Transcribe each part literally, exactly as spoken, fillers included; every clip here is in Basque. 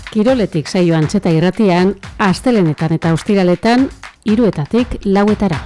Kiroletik saio Antxeta irratian, astelenetan eta ostiraletan, hiruetatik lauetara.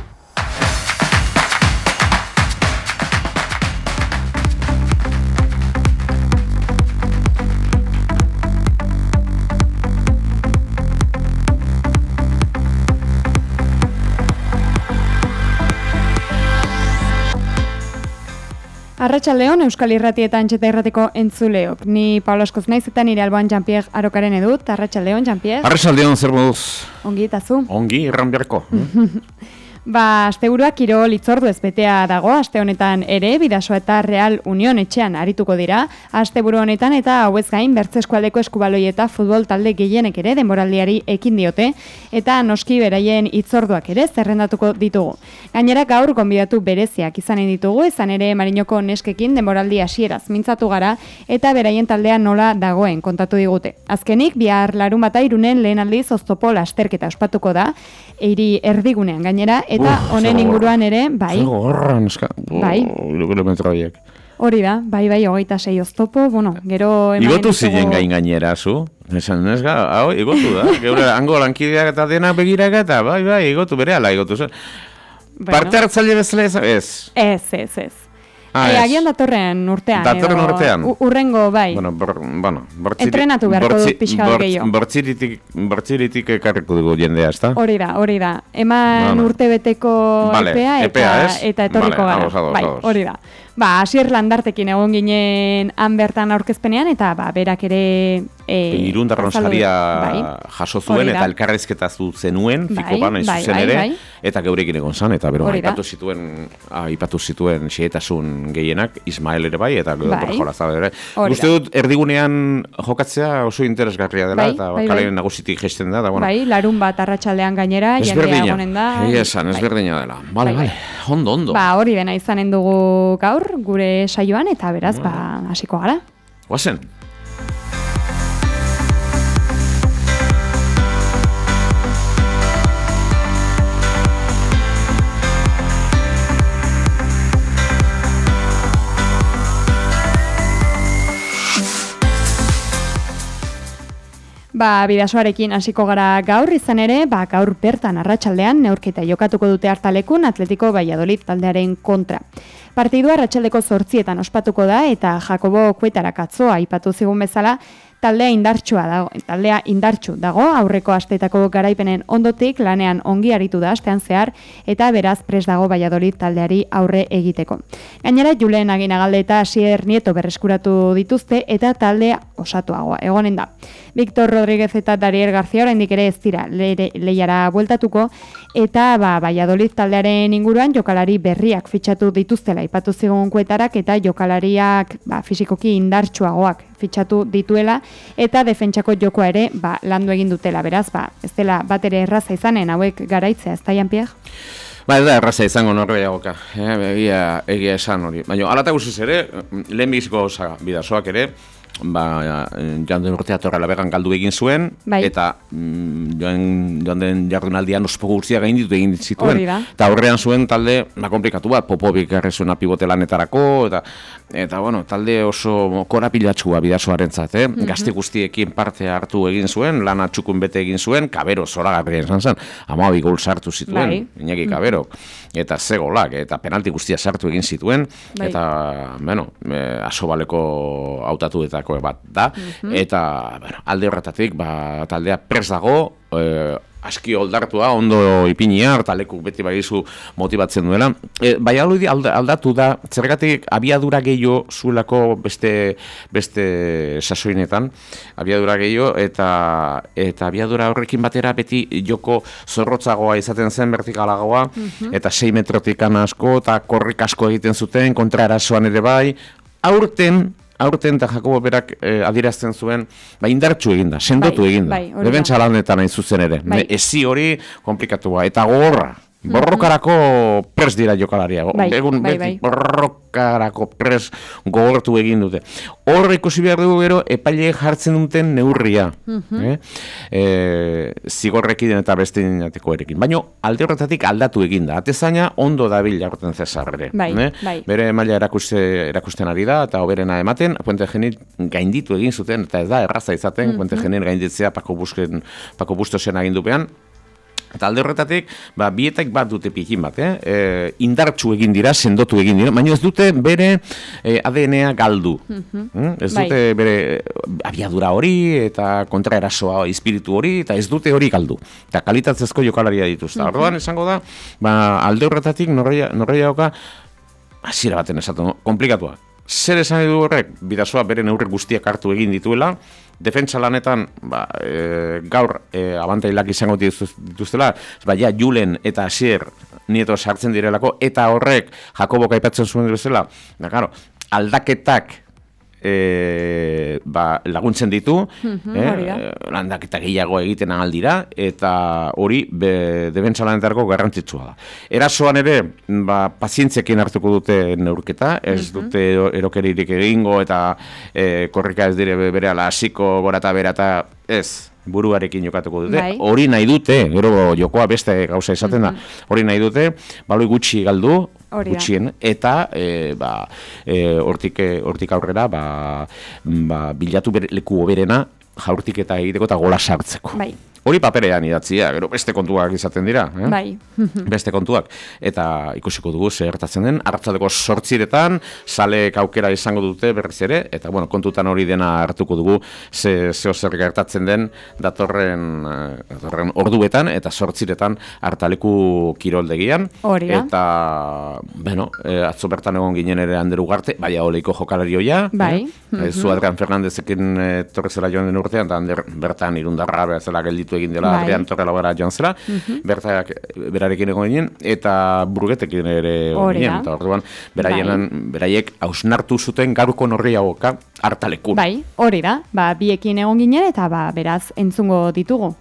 Arratsaldeon Euskal Irrati eta Antxeta irratiko entzuleok. Ni Pablo Askoz naiz eta nire alboan Jean-Pierre Arokaren edut. Arratsaldeon, Jean-Pierre. Arratsaldeon, zer moduz? Ongi eta zu? Ongi, erran beharko. Ba, asteburuak kirol hitzordu ez betea dago, aste honetan ere, Bidasoa eta Real Union etxean arituko dira. Asteburu honetan eta hauez gain, Bertze eskualdeko eskubaloi eta futbol talde gehienek ere denboraldiari ekin diote, eta noski beraien hitzorduak ere zerrendatuko ditugu. Gainera gaur gonbidatu bereziak izanen ditugu, izan ere Marinoko neskekin denboraldi hasieraz mintzatu gara, eta beraien taldea nola dagoen kontatu digute. Azkenik, bihar larunbata Irunen lehen aldiz oztopo lasterketa ospatuko da, eiri erdigunean gainera, eta honen inguruan ere, bai. Zego horran, eska. Bai. Kilometro horiek. Hori da, bai, bai, hogeita sei oztopo, bueno, gero... Igotu ziren gain gainera, zu? Esan, neska, hau, igotu da. Geure, hango lankideak eta denak begiraak eta, bai, bai, igotu, bere ala igotu zen. Bueno. Parte hartzaile bezala ez? Ez, ez, ez. ez. Ah, e, agian datorren urtean. Datorren edo, urtean. Urrengo, bai. Bueno, bor, bueno, bortziri, entrenatu beharko dut pixkal gehiago. Bortziritik, bortziritik ekarriko dugu jendea, ez da? Hori da, hori da. Eman bueno. urte beteko vale, epea, eta, epea eta etorriko vale, gara. Ados, ados, bai, ados. hori da. Ba, Asier Landartekin egon ginen han bertan aurkezpenean, eta ba, berak ere... E, Irundarron saria bai, jaso zuen, eta elkarrezketa zenuen, bai, fiko ban, bai, zuzen bai, ere, bai. eta geurekin egon zan, eta bero, Hori da. aipatu zituen, aipatu zituen xietasun gehienak, Ismael ere bai, eta gero Bai. Berjolazabal ere. Hori Uste dut, erdigunean jokatzea oso interesgarria dela, Bai, eta bai, kale bai. nagusitik gesten da, da, bueno. Bai, larun bat arratsaldean gainera, jendea Ezberdina, egonen da. egia esan, ezberdina dela. Bale, Bai, bale, ondo, ondo. Ba, hori dena izanen dugu gaur, gure saioan, eta beraz, ba, hasiko gara. Guazen. Ba, Bidasoarekin hasiko gara gaur, izan ere, ba, gaur bertan arratsaldean neurketa jokatuko dute hartalekun Atletico Valladolid taldearen kontra. Partidua arratsaldeko zortzietan ospatuko da, eta Jakobo Kuetarak atzo aipatu zigun bezala, taldea indartsua dago, taldea indartsu dago, aurreko asteetako garaipenen ondotik lanean ongi aritu da astean zehar, eta beraz prest dago Valladolid taldeari aurre egiteko. Gainera, Julen Aginagalde eta Asier Nieto berreskuratu dituzte, eta taldea osatuagoa egonen da. Victor Rodríguez eta Dariel García oraindik ere ez dira lehiara bueltatuko, eta ba, Valladolid taldearen inguruan jokalari berriak fitxatu dituztela aipatu zigun Kuetarak, eta jokalariak ba, fisikoki indartsuagoak fitxatu dituela, eta defentsako jokoa ere ba, landu egin dutela, beraz, ba, ez dela bat ere erraza izanen hauek garaitzea, ez da, Jean-Pierre? Ba, ez da erraza izango norbeiagoka, eh, egia, egia esan hori. Baina, alata guztiz ere, lehenbiziko Bidasoak ere, ba, joan den urtea Torre Labegan galdu egin zuen, bai. eta mm, joan, joan den jardunaldian ospo guztia gain ditu egin zituen. Eta horrean zuen talde, na komplikatu bat, Popovic errezuena pivote lanetarako, eta, eta bueno, talde oso korapilatxua Bidasoarentzat, eh? Mm-hmm. Gazte guztiekin parte hartu egin zuen, lana txukun bete egin zuen, Kabero zoragarria izan zen, hamabi gol sartu zituen, bai. Iñaki Kabero, eta ze golak, eta penalti guztia sartu egin zituen, bai. Eta, bueno, eh, asobaleko hautatuetako bat da, mm-hmm. eta bueno, alde horretatik ba, taldea pres dago, eh, aski oldartua, ondo ipinia, talekuk beti baizu motibatzen duela. E, Valladolid aldatu da, zergatik abiadura gehiago zuelako beste, beste sasoinetan, abiadura gehiago, eta, eta abiadura horrekin batera beti joko zorrotzagoa izaten zen, vertikalagoa, mm-hmm. eta sei metrotik asko, eta korrik asko egiten zuten, kontra erasoan ere bai, aurten, aurten eta Jakobo berak eh, adierazten zuen, ba, indartsu eginda, sendotu bai, eginda. Bai, Beben txalanetan hain zuzen ere. Bai. Ezi hori komplikatua, eta gogorra. Borrokarako pres dira jokalariak. Bai, Egun bai, beti bai. borrokarako pres gogortu egin dute. Hor ikusi behar dugu gero epaileek jartzen duten neurria. eh? E, zigorrekin eta beste dinateko erekin. Baina alde horretatik aldatu egin da. Atezaina ondo dabil jaurten Cesar ere. Bai, eh? bai. Bere maila erakuste, erakusten ari da eta hoberena ematen, Puente Genil gainditu egin zuten, eta ez da erraza izaten, Puente Genil gainditzea Paco Busquen, Paco Bustosen agindupean. Eta alde horretatik, ba, bietak bat dute pikin bat, eh? E, indartsu egin dira, sendotu egin dira, baina ez dute bere e, A D N-a galdu. Mm? Ez dute Bai. bere abiadura hori eta kontraerasoa espiritu hori, eta ez dute hori galdu. Eta kalitatzezko jokalaria dituzta. Orduan esango da, ba, alde horretatik norreia, norreia oka, hasiera baten esatu, no? Komplikatua. Zer esan edu horrek, Bidasoa bere neurri guztiak hartu egin dituela, defentsa lanetan ba, e, gaur e, abantailak izango dituztela, ba, ja, Julen eta Asier Nieto sartzen direlako, eta horrek Jakobok aipatzen zuen bezala, da, claro, aldaketak e, ba, laguntzen ditu, Mhm, eh, hori da. landaketa gehiago egiten dira, eta hori defentsa lanetarako garrantzitsua da. Erasoan ere, ba, pazientziekin hartuko dute neurketa, ez dute erokeririk egingo, eta e, korrika ez dire berehala hasiko gora eta bera, eta ez, buruarekin jokatuko dute. Bai. Hori nahi dute, gero jokoa beste gauza izaten da, hori nahi dute, baloi gutxi galdu, Hori da. gutxien, eta e, ba, e, hortik, hortik aurrera ba, ba, bilatu bere, leku hoberena jaurtik eta egiteko eta gola sartzeko. Bai. Hori paperean idatzia, gero beste kontuak izaten dira. Eh? Bai. Beste kontuak. Eta ikusiko dugu zer gertatzen den, arratsaldeko zortziretan, salek aukera izango dute berriz ere, eta bueno, kontutan hori dena hartuko dugu, ze, zeo zer gertatzen den datorren, eh, datorren orduetan, eta zortziretan hartaleku kiroldegian. Hori da. Eta, bueno, eh, atzo bertan egon ginen ere Ander Ugarte, baina oleiko jokalari hoia. Bai. Eh? Zu Adrian Fernandezekin eh, torrezela joan den urtean, eta Ander bertan irundarra bezala gelditu egin dela, Bai. Adrian Torrela gara joan zela, bertak berarekin egon ginen, eta Burgetekin ere egon Hori ginen, da. eta orduan beraienan, beraiek hausnartu zuten gaurko norriagoka hartalekun. Bai, hori da. Ba, biekin egon ginen eta ba, beraz entzungo ditugu.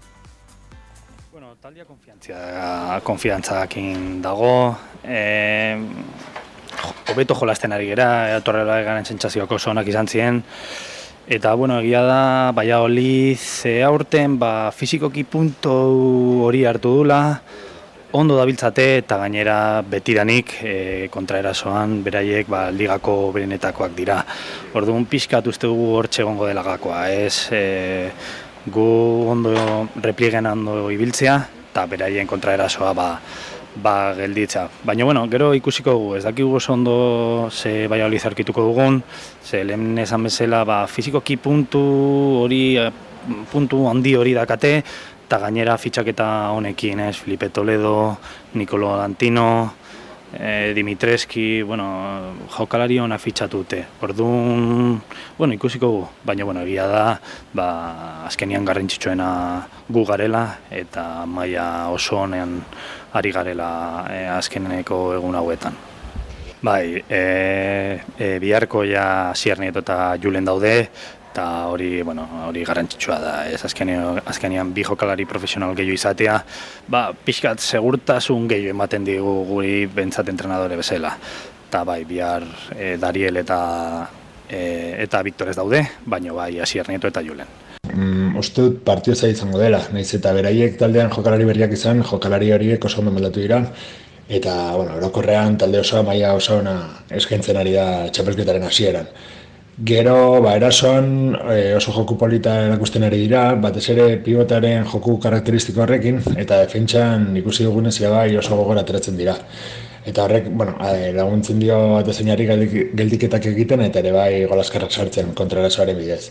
Bueno, taldea konfiantzia, konfiantzakin dago, eh, hobeto jolasten ari gera, Torrela garen sentsazioak oso onak izan ziren, eta, bueno, egia da, Valladolid ze aurten, ba, fizikoki puntu hori hartu dula, ondo dabiltzate eta gainera betidanik e, kontraerasoan beraiek ba, ligako berenetakoak dira. Orduan pixkat uste dugu hortxe egongo dela gakoa, ez e, gu ondo repliegen ondo ibiltzea eta beraien kontraerasoa ba, ba gelditza. Baina, bueno, gero ikusiko dugu, ez dakigu oso ondo ze Valladolid aurkituko dugun, ze lehen esan bezala ba, fizikoki puntu hori, puntu handi hori dakate, eta gainera fitxaketa honekin, ez, Felipe Toledo, Nicolo Dantino, eh, Dimitreski, bueno, jokalari ona fitxatu dute. Orduan, bueno, ikusiko gu, baina, bueno, egia da, ba, azkenian garrantzitsuena gu garela, eta maila oso honean ari garela eh, azkeneko egun hauetan. Bai, e, e, biharko ja Asier Nieto eta Julen daude, eta hori, bueno, hori garrantzitsua da, ez azkenean, azkenean bi jokalari profesional gehiago izatea, ba, pixkat segurtasun gehiago ematen digu guri bentsat entrenadore bezala. Eta bai, bihar e, Dariel eta, e, eta Victorez daude, baina bai Asier Nieto eta Julen. Mm, uste dut partio zaila izango dela, nahiz eta beraiek taldean jokalari berriak izan, jokalari horiek oso ondo moldatu dira, eta, bueno, orokorrean talde osoa maila oso ona eskaintzen ari da txapelketaren hasieran. Gero, ba, erasoan e, oso joku polita erakusten ari dira, batez ere pibotaren joku karakteristiko horrekin, eta defentsan ikusi dugunez bai oso gogora ateratzen dira. Eta horrek, bueno, laguntzen dio atezeinari geldiketak egiten, eta ere bai golaskarrak sartzen kontraerasoaren bidez.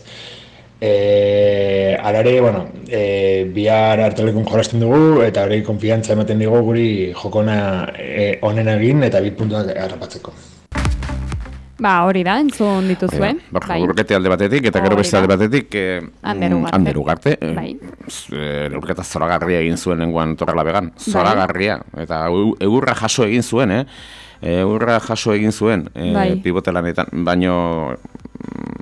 E, Arare, bueno, e, bihar hartalekun jolasten dugu, eta hori konfiantza ematen digu guri jokona e, onen egin eta bi puntuak harrapatzeko. Ba, hori da, entzun dituzue. Bai. Urkete alde batetik, eta gero beste alde batetik eh, Ander Ugarte. Ander Ugarte. Bai. Urketa zoragarria egin zuen nengoan Torrela began. Zoragarria. Eta egurra jaso egin zuen, eh? Egurra jaso egin zuen eh, Bai. pibotelanetan, baino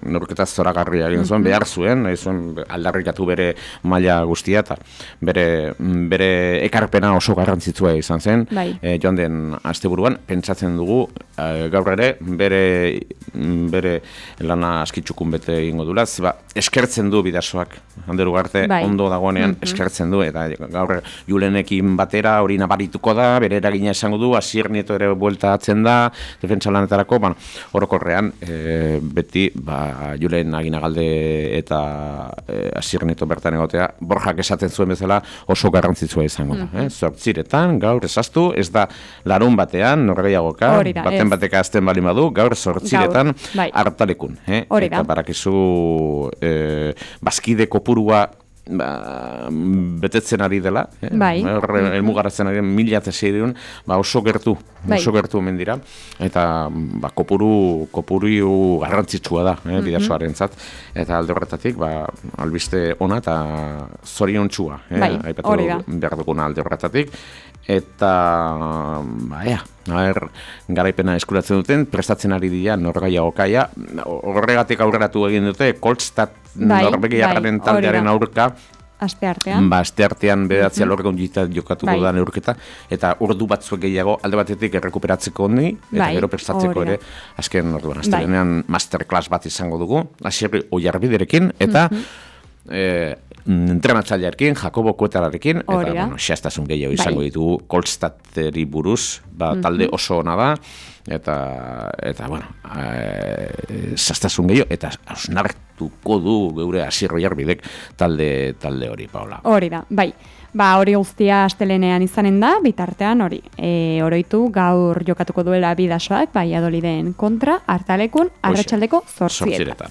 neurketa zoragarria egin zuen, behar zuen, nahi zuen aldarrikatu bere maila guztia, eta bere, bere ekarpena oso garrantzitsua izan zen, bai. e, joan den asteburuan, pentsatzen dugu, e, gaur ere, bere, bere lana askitxukun bete egingo dula, ziba, eskertzen du Bidasoak, Ander Ugarte, bai. ondo dagoenean Mm-hmm. eskertzen du, eta gaur Julenekin batera hori nabarituko da, bere eragina esango du, Asier Nieto ere buelta atzen da, defentsa lanetarako, bueno, orokorrean, e, beti, ba, Julen Aginagalde eta e, Asier Nieto bertan egotea, Borjak esaten zuen bezala oso garrantzitsua izango da. Mm-hmm. eh? Zortziretan, gaur esaztu, ez da larun batean, norgeiagoka, baten bateka azten bali badu, gaur zortziretan bai. hartalekun. Eh? Hori da. Eta barakizu eh, bazkide kopurua ba, betetzen ari dela, eh? Bai. Elmugaratzen ari mila eta seiehun, ba oso gertu, bai. oso gertu omen dira, eta ba, kopuru, kopuru garrantzitsua da, eh? Bidasoarentzat, eta alde horretatik, ba, albiste ona eta zoriontsua, eh? Bai, hori da. Behar duguna alde horretatik, eta, ba, ea, Aher, garaipena eskuratzen duten, prestatzen ari dira norgaia okaia, horregatik aurreratu egin dute, Kolstad bai, norbegiaren bai, taldearen aurka, aste artean, ba, aste artean bederatzi mm-hmm. alorga ongita jokatuko bai. da neurketa, eta ordu batzuek gehiago alde batetik errekuperatzeko honi, eta bai, gero prestatzeko ere, azken orduan, astelenean bai. Masterclass bat izango dugu, Asier Oiarbiderekin, eta mm-hmm. eh, entrenatzailearekin, Jakobo Kuetararekin, eta, bueno, xeaztasun gehiago izango bai. Ditugu Kolstaderi buruz, ba, talde oso ona da, eta, eta bueno, e, xeaztasun gehiago, eta ausnartuko du geure Asier Oiarbidek talde, talde hori, Paola. Hori da, bai. Ba, hori guztia astelenean izanen da, bitartean hori. E, oroitu gaur jokatuko duela Bidasoak, Valladoliden kontra, hartalekun, arratsaldeko zortzietan.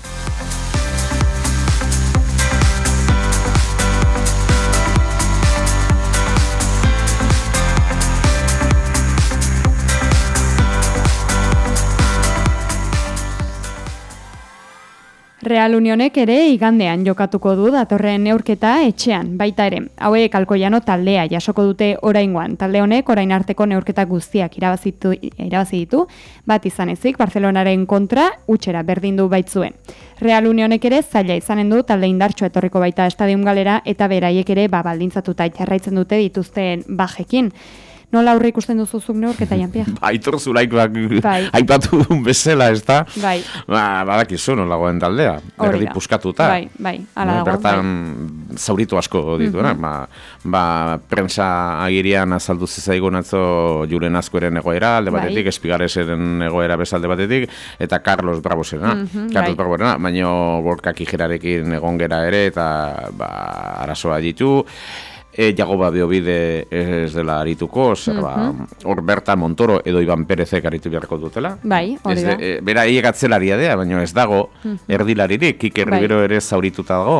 Real Unionek ere igandean jokatuko du datorren neurketa etxean, baita ere. Hauek Alkoiano taldea jasoko dute oraingoan. Talde honek orain arteko neurketa guztiak irabazitu, irabazi ditu, bat izan ezik Barcelonaren kontra utxera berdin du baitzuen. Real Unionek ere zaila izanen du talde indartxo etorriko baita Stadium Galera eta beraiek ere ba baldintzatuta jarraitzen dute dituzten bajekin. Nola aurre ikusten duzuzuk neurketa, Jan-Pierre? Aitor Zulaikoak aipatu duen bezala, ez da? Bai. Ba, badakizu nolagoen taldea, erdi puskatuta. Bai, bai, ala dago. Bertan zauritu asko dituena. Mm-hmm. Ba, ba, prensa agirian azaldu zezaigun atzo Julen Azkueren egoera, alde batetik, bai. Espigareseren egoera bezalde batetik, eta Carlos Bravosena. Mm-hmm, Carlos bai. Bravosena, baino Gorka Kijerarekin egon gera ere, eta ba, arazoa ditu. E, Jagoba Beobide ez dela arituko, zer mm-hmm. hor bertan Montoro edo Iban Perezek aritu beharko dutela. Bai, hori da. E, bera hiek atzelaria dea, baina ez dago mm-hmm. erdilaririk, Kike bai. Ribero ere zaurituta dago.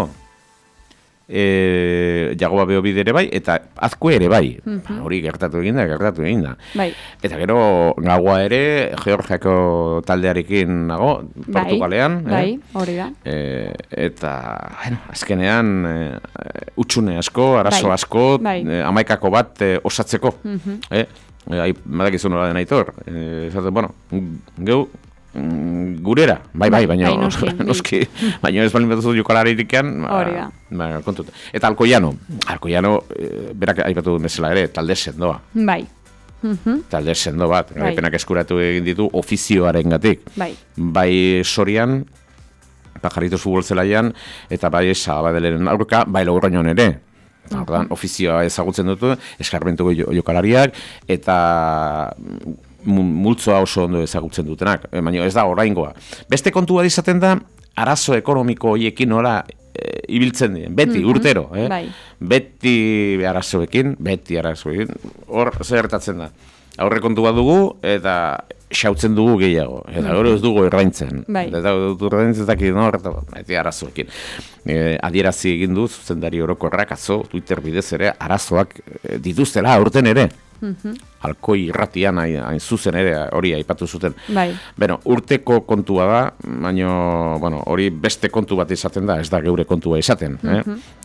E, Jagoba Beobide ere bai, eta Azkue ere bai. Mm-hmm. Hori gertatu eginda, gertatu eginda. Bai. Eta gero gaua ere, Georgiako taldearekin nago, Portugalean. Bai, hori da. E, eta, bueno, azkenean, e, utxune asko, arazo bai. Asko, bai. E, amaikako bat e, osatzeko. Mm-hmm. E, e, Madakizu nola den Aitor. E, zaten, bueno, geu, gurera, bai, bai, baina noski, noski, baina ez balin betuzu jokalaritikan, hori da. Ba, kontut. Eta Alkoiano, Alkoiano, e, berak aipatu duen bezala ere, talde sendoa. Bai. Mm-hmm. Talde sendo bat, bai. Garaipenak eskuratu egin ditu ofizioaren gatik. Bai. Bai Sorian, Pajaritos Futbol Zelaian, eta bai Sabadeleren aurka, bai Logroñon ere. Ordan, ofizioa ezagutzen dutu, eskarmentuko jokalariak, eta multzoa oso ondo ezagutzen dutenak, e, baina ez da oraingoa. Beste kontua izaten da, arazo ekonomiko horiekin nola e, ibiltzen dien, beti, mm-hmm. urtero. Eh? Bai. Beti arazoekin, beti arazoekin, hor zertatzen da. Aurre kontua dugu, eta xautzen dugu gehiago, eta gero ez dugu erraintzen. Bai. Eta erraintzetak no, beti arazoekin. E, adierazi egin du, zuzendari orokorrak, atzo, Twitter bidez ere, arazoak e, dituztela aurten ere. Mm-hmm. Alkoi irratian hain zuzen ere hori aipatu zuten. Bai. Beno, urteko kontua da, baina bueno, hori beste kontu bat izaten da, ez da geure kontua izaten. Mm-hmm. eh?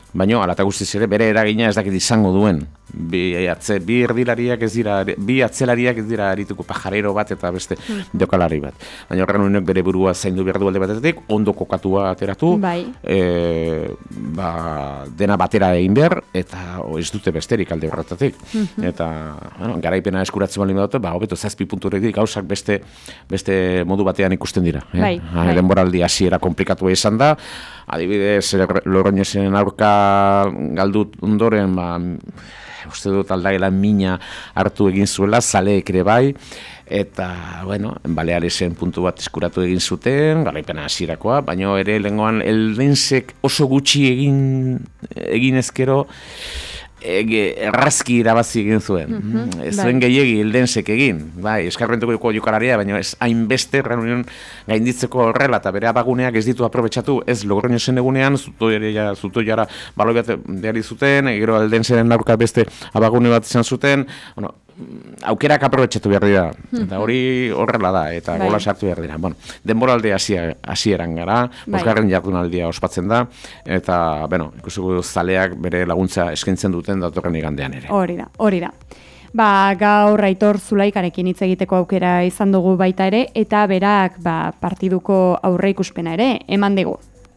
baina ala eta guztiz ere bere eragina ez dakit izango duen. Bi, atze, bi erdilariak ez dira, bi atzelariak ez dira arituko pajarero bat eta beste jokalari bat. Baina horren unek bere burua zaindu behar du alde batetik, ondo kokatua ateratu, bai. e, ba, dena batera egin behar, eta o, ez dute besterik alde horretatik. Eta bueno, garaipena eskuratzen bali dute, ba, hobeto zazpi punturetik gauzak beste, beste modu batean ikusten dira. Eh? Bai, Ha, bai. denboraldi hasiera komplikatua izan da, adibidez, Logroñesen aurka galdut ondoren, ba, uste dut aldaela mina hartu egin zuela, zaleek ere bai, eta, bueno, Balearesen puntu bat eskuratu egin zuten, garaipena hasierakoa, baina ere lehengoan eldensek oso gutxi egin, egin ezkero, Ege, errazki irabazi egin zuen. Mm-hmm, ez zuen bai. gehiegi eldensek egin. Bai, eskarrentuko jokalaria, baina ez hainbeste reunion gainditzeko horrela, eta bere abaguneak ez ditu aprobetxatu, ez Logroñesen egunean, zuto jara baloi bat behar zuten, gero eldenseren aurka beste abagune bat izan zuten, bueno, aukerak aprobetxatu behar dira, eta hori horrela da, eta Bai. gola sartu behar dira. Bueno, denboralde hasia- hasieran gara, Bai. bosgarren jardunaldia ospatzen da, eta, bueno, ikusiko zaleak bere laguntza eskaintzen duten datorren igandean ere. Hori da, hori da. Ba, gaur Aitor Zulaikarekin hitz egiteko aukera izan dugu baita ere, eta berak ba, partiduko aurreikuspena ere eman digu.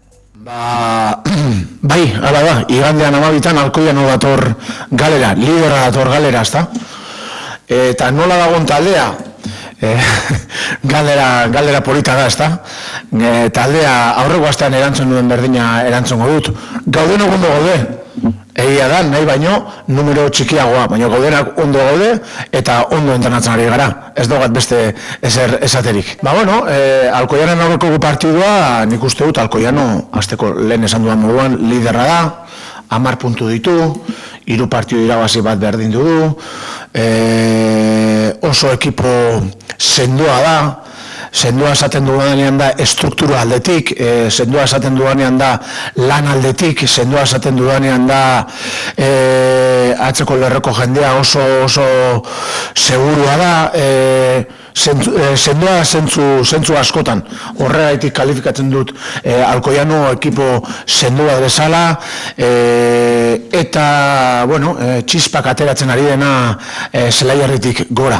Ba, bai, hala da, igandean amabitan Alkoiano dator galera, lidera dator galera, ezta? Eta nola dagoen taldea? E, galdera, galdera polita da, ezta? E, taldea aurreko astean erantzun duen berdina erantzungo dut. Gauden ondo gaude. Egia da, nahi baino, numero txikiagoa, baina gaudenak ondo gaude eta ondo entrenatzen ari gara. Ez dogat beste ezer esaterik. Ba, bueno, e, Alkoianen aurreko partidua, nik uste dut, Alkoiano, azteko lehen esan duan moduan, liderra da, hamar puntu ditu, hiru partidu irabazi bat berdin du, e, oso ekipo sendoa da, sendoa esaten dudanean da estruktura aldetik, e, sendoa esaten dudanean da lan aldetik, sendoa esaten dudanean da e, atzeko lerroko jendea oso oso segurua da, e, Zentzu, eh, sendoa zentzu, zentzu askotan, horregaitik kalifikatzen dut eh, Alkoiano ekipo sendoa bezala, eh, eta, bueno, eh, txispak ateratzen ari dena eh, Zelaiarritik gora.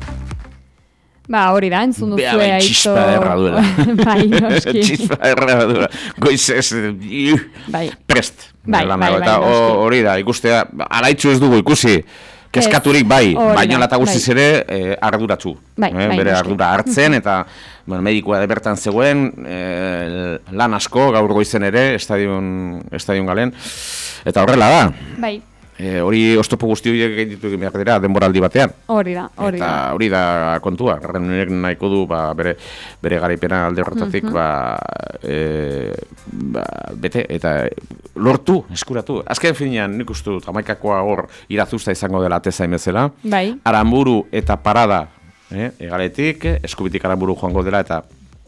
Ba, hori da, entzun duzue Bea, bai, Aitor. txispa derra duela. Bai, noski. Txispa derra duela. Goizez, iu, Bai. prest. Bai, Lan bai, dago, bai, eta noski. ho- hori da, ikustea, alaitzu ez dugu ikusi, keskaturik bai, hori da, baina lata guztiz bai. ere eh, arduratsu. Bai, eh, bai, bere noski. ardura hartzen, eta bueno, medikoa de bertan zegoen, eh, lan asko, gaur goizen ere, estadion, estadion galen, eta horrela da. Bai, E, hori oztopo guzti horiek egin ditu egin behar dira denboraldi batean. hori da, hori Eta da. hori da kontua, Renunek nahiko du ba, bere, bere garaipena alde horretatik ba, e, ba, bete eta lortu, eskuratu. Azken finean nik uste dut hamaikakoa hor irazuzta izango dela atezain bezala. Bai. Aranburu eta parada eh, egaletik, eskubitik Aranburu joango dela eta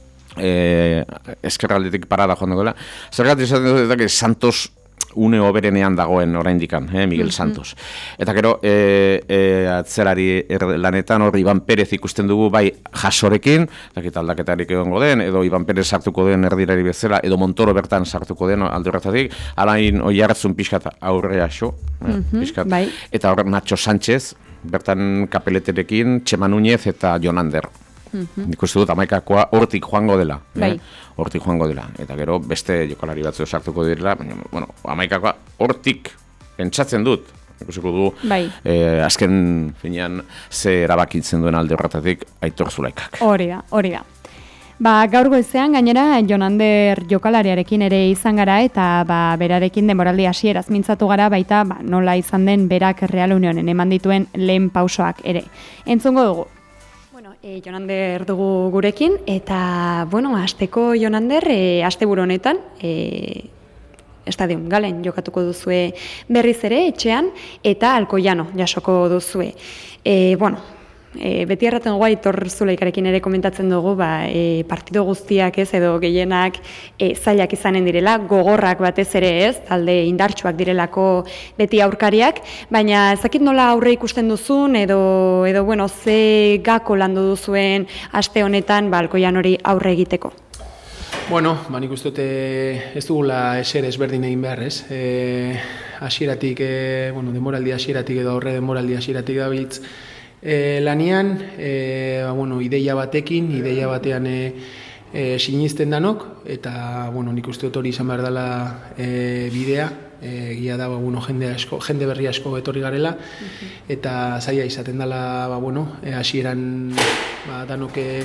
e, eskerraldetik parada joango dela. Zergatik esaten dut eta Santos une oberenean dagoen oraindikan, eh, Miguel Santos. Eta gero, e, e, atzerari er, lanetan hor Iban Perez ikusten dugu bai jasorekin, dakit aldaketarik egongo den, edo Iban Perez sartuko den erdirari bezala, edo Montoro bertan sartuko den alde horretatik, alain oiartzun pixkat aurrea xo, eh, pixkat. bai. Eta hor Nacho Sánchez, bertan kapeleterekin, Txema Núñez eta Jonander. Nik uste dut amaikakoa hortik joango dela. Bai. Eh? Hortik joango dela. Eta gero beste jokalari batzu sartuko direla, baina, bueno, amaikakoa hortik pentsatzen dut. Ikusiko du, Bai. eh, azken finean ze erabakitzen duen alde horretatik Aitor Zulaikak. Hori da, hori da. Ba, gaur goizean gainera Jonander jokalariarekin ere izan gara eta ba, berarekin denboraldi hasieraz mintzatu gara baita ba, nola izan den berak Real Unionen eman dituen lehen pausoak ere. Entzungo dugu. Bueno, e, Jonander dugu gurekin eta, bueno, asteko Jonander, e, asteburu honetan, e, Estadion Galen jokatuko duzue berriz ere etxean eta Alkoiano jasoko duzue. E, bueno, E, beti erraten guai Aitor Zulaikarekin ere komentatzen dugu ba, e, partido guztiak ez edo gehienak e, zailak izanen direla, gogorrak batez ere ez, talde indartsuak direlako beti aurkariak, baina ezakit nola aurre ikusten duzun edo, edo bueno, ze gako landu duzuen aste honetan ba, Alkoian hori aurre egiteko. Bueno, ba, nik uste dute ez dugula eser ezberdin egin behar, ez? E, hasieratik, e, bueno, demoraldi hasieratik edo aurre demoraldi hasieratik dabiltz e, lanian, e, ba, bueno, ideia batekin, ideia batean e, e, sinisten danok, eta, bueno, nik uste dut hori izan behar dela e, bidea, egia da, ba, bueno, jende, asko, jende berri asko etorri garela, eta zaila izaten dela, ba, bueno, e, hasieran ba, danok e,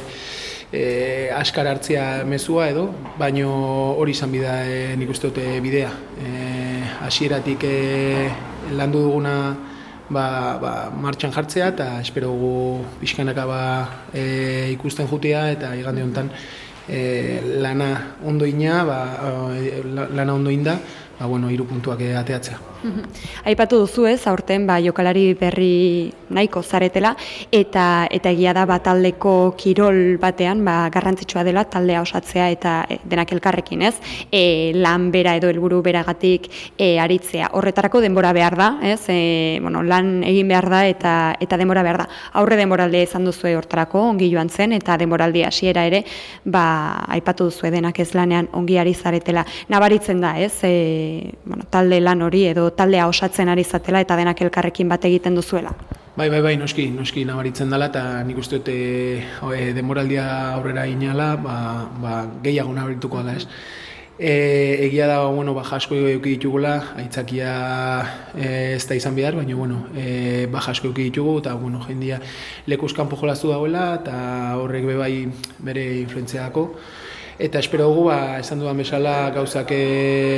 E, askar hartzea mezua edo, baino hori izan bida e, nik uste dute bidea. E, hasieratik e, landu duguna ba, ba, martxan jartzea eta espero dugu pixkanaka ba, e, ikusten jutea eta igande honetan e, lana ondo ina, ba, e, lana ondo inda, ba, bueno, hiru puntuak ateatzea. Aipatu duzu ez, aurten ba, jokalari berri nahiko zaretela, eta eta egia da ba, taldeko kirol batean ba, garrantzitsua dela taldea osatzea eta e, denak elkarrekin, ez? E, lan bera edo helburu beragatik e, aritzea. Horretarako denbora behar da, ez? E, bueno, lan egin behar da eta eta denbora behar da. Aurre denboraldia izan duzu hortarako ongi joan zen eta denboraldi hasiera ere ba, aipatu duzu denak ez lanean ongi ari zaretela. Nabaritzen da, ez? E, bueno, talde lan hori edo taldea osatzen ari zatela eta denak elkarrekin bat egiten duzuela. Bai, bai, bai, noski, noski nabaritzen dela eta nik uste dute e, demoraldia aurrera inala, ba, ba, gehiago nabarituko dela, ez? E, egia da, bueno, baja asko eduki ditugula, aitzakia e, ez da izan behar, baina, bueno, e, baja asko eduki ditugu eta, bueno, jendia lekuz kanpo jolaztu dagoela eta horrek be bai bere influentziako. Eta espero dugu, ba, esan dudan bezala gauzak e,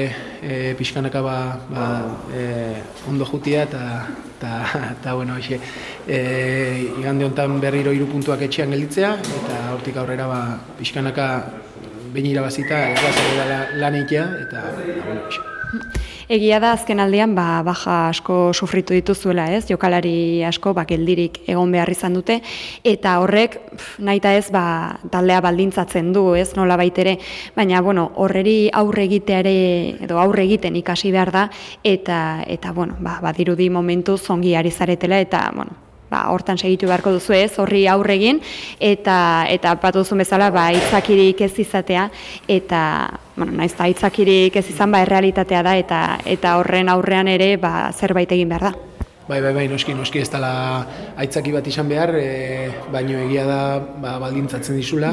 e, pixkanaka ba, ba, e, ondo jutia eta, eta, eta bueno, eixe, e, igande honetan berriro hiru puntuak etxean gelditzea eta hortik aurrera ba, pixkanaka behin irabazita errazare lan egitea eta ba, bueno, eixe. Egia da azken aldean ba, baja asko sufritu dituzuela, ez? Jokalari asko ba, geldirik egon behar izan dute eta horrek nahita ez ba, taldea baldintzatzen du, ez? Nola baitere, baina bueno, horreri aurre egiteare edo aurre egiten ikasi behar da eta eta bueno, ba badirudi momentuz ongi ari zaretela eta bueno, ba, hortan segitu beharko duzu ez, horri aurre egin, eta eta aipatu duzun bezala, ba, aitzakirik ez izatea, eta, bueno, naiz da aitzakirik ez izan, ba, errealitatea da, eta eta horren aurrean ere, ba, zerbait egin behar da. Bai, bai, bai, noski, noski ez dela aitzaki bat izan behar, e, baino egia da ba, baldintzatzen dizula.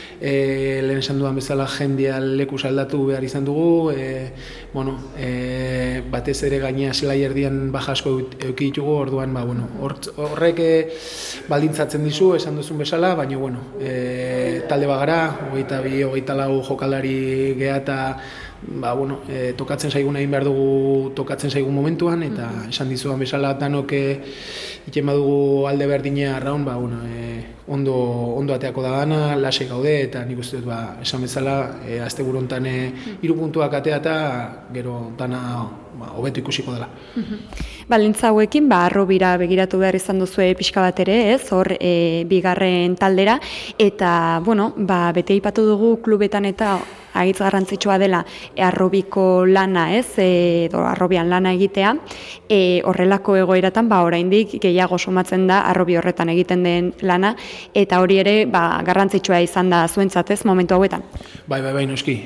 E, lehen esan dudan bezala jendea lekuz aldatu behar izan dugu, e, bueno, e, batez ere gainea zelai erdian baja asko eduki ditugu, orduan ba, bueno, horrek e, baldintzatzen dizu, esan duzun bezala, baina bueno, e, talde bagara, hogeita bi, hogeita lau jokalari geha eta ba, bueno, e, tokatzen zaigun egin behar dugu tokatzen zaigun momentuan, eta esan dizudan bezala danok iten badugu alde berdina arraun, ba, bueno, e, ondo, ondo ateako da dana, lase gaude, eta nik uste dut, ba, esan bezala, e, asteburu hontan e, hiru puntuak atea eta gero dana ba, hobeto ikusiko dela. Baldintza hauekin, ba, Arrobira begiratu behar izan duzue pixka bat ere, ez, hor e, bigarren taldera, eta, bueno, ba, bete aipatu dugu klubetan eta agitz garrantzitsua dela e, Arrobiko lana, ez, e, edo Arrobian lana egitea, e, horrelako egoeratan, ba, oraindik gehiago somatzen da Arrobi horretan egiten den lana, eta hori ere, ba, garrantzitsua izan da zuentzat, ez, momentu hauetan. Bai, bai, bai, noski,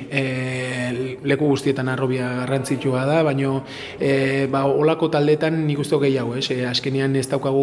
e, leku guztietan Arrobia garrantzitsua da, baina e, ba, olako taldeetan nik uste gehiago, ez, e, azkenean ez daukagu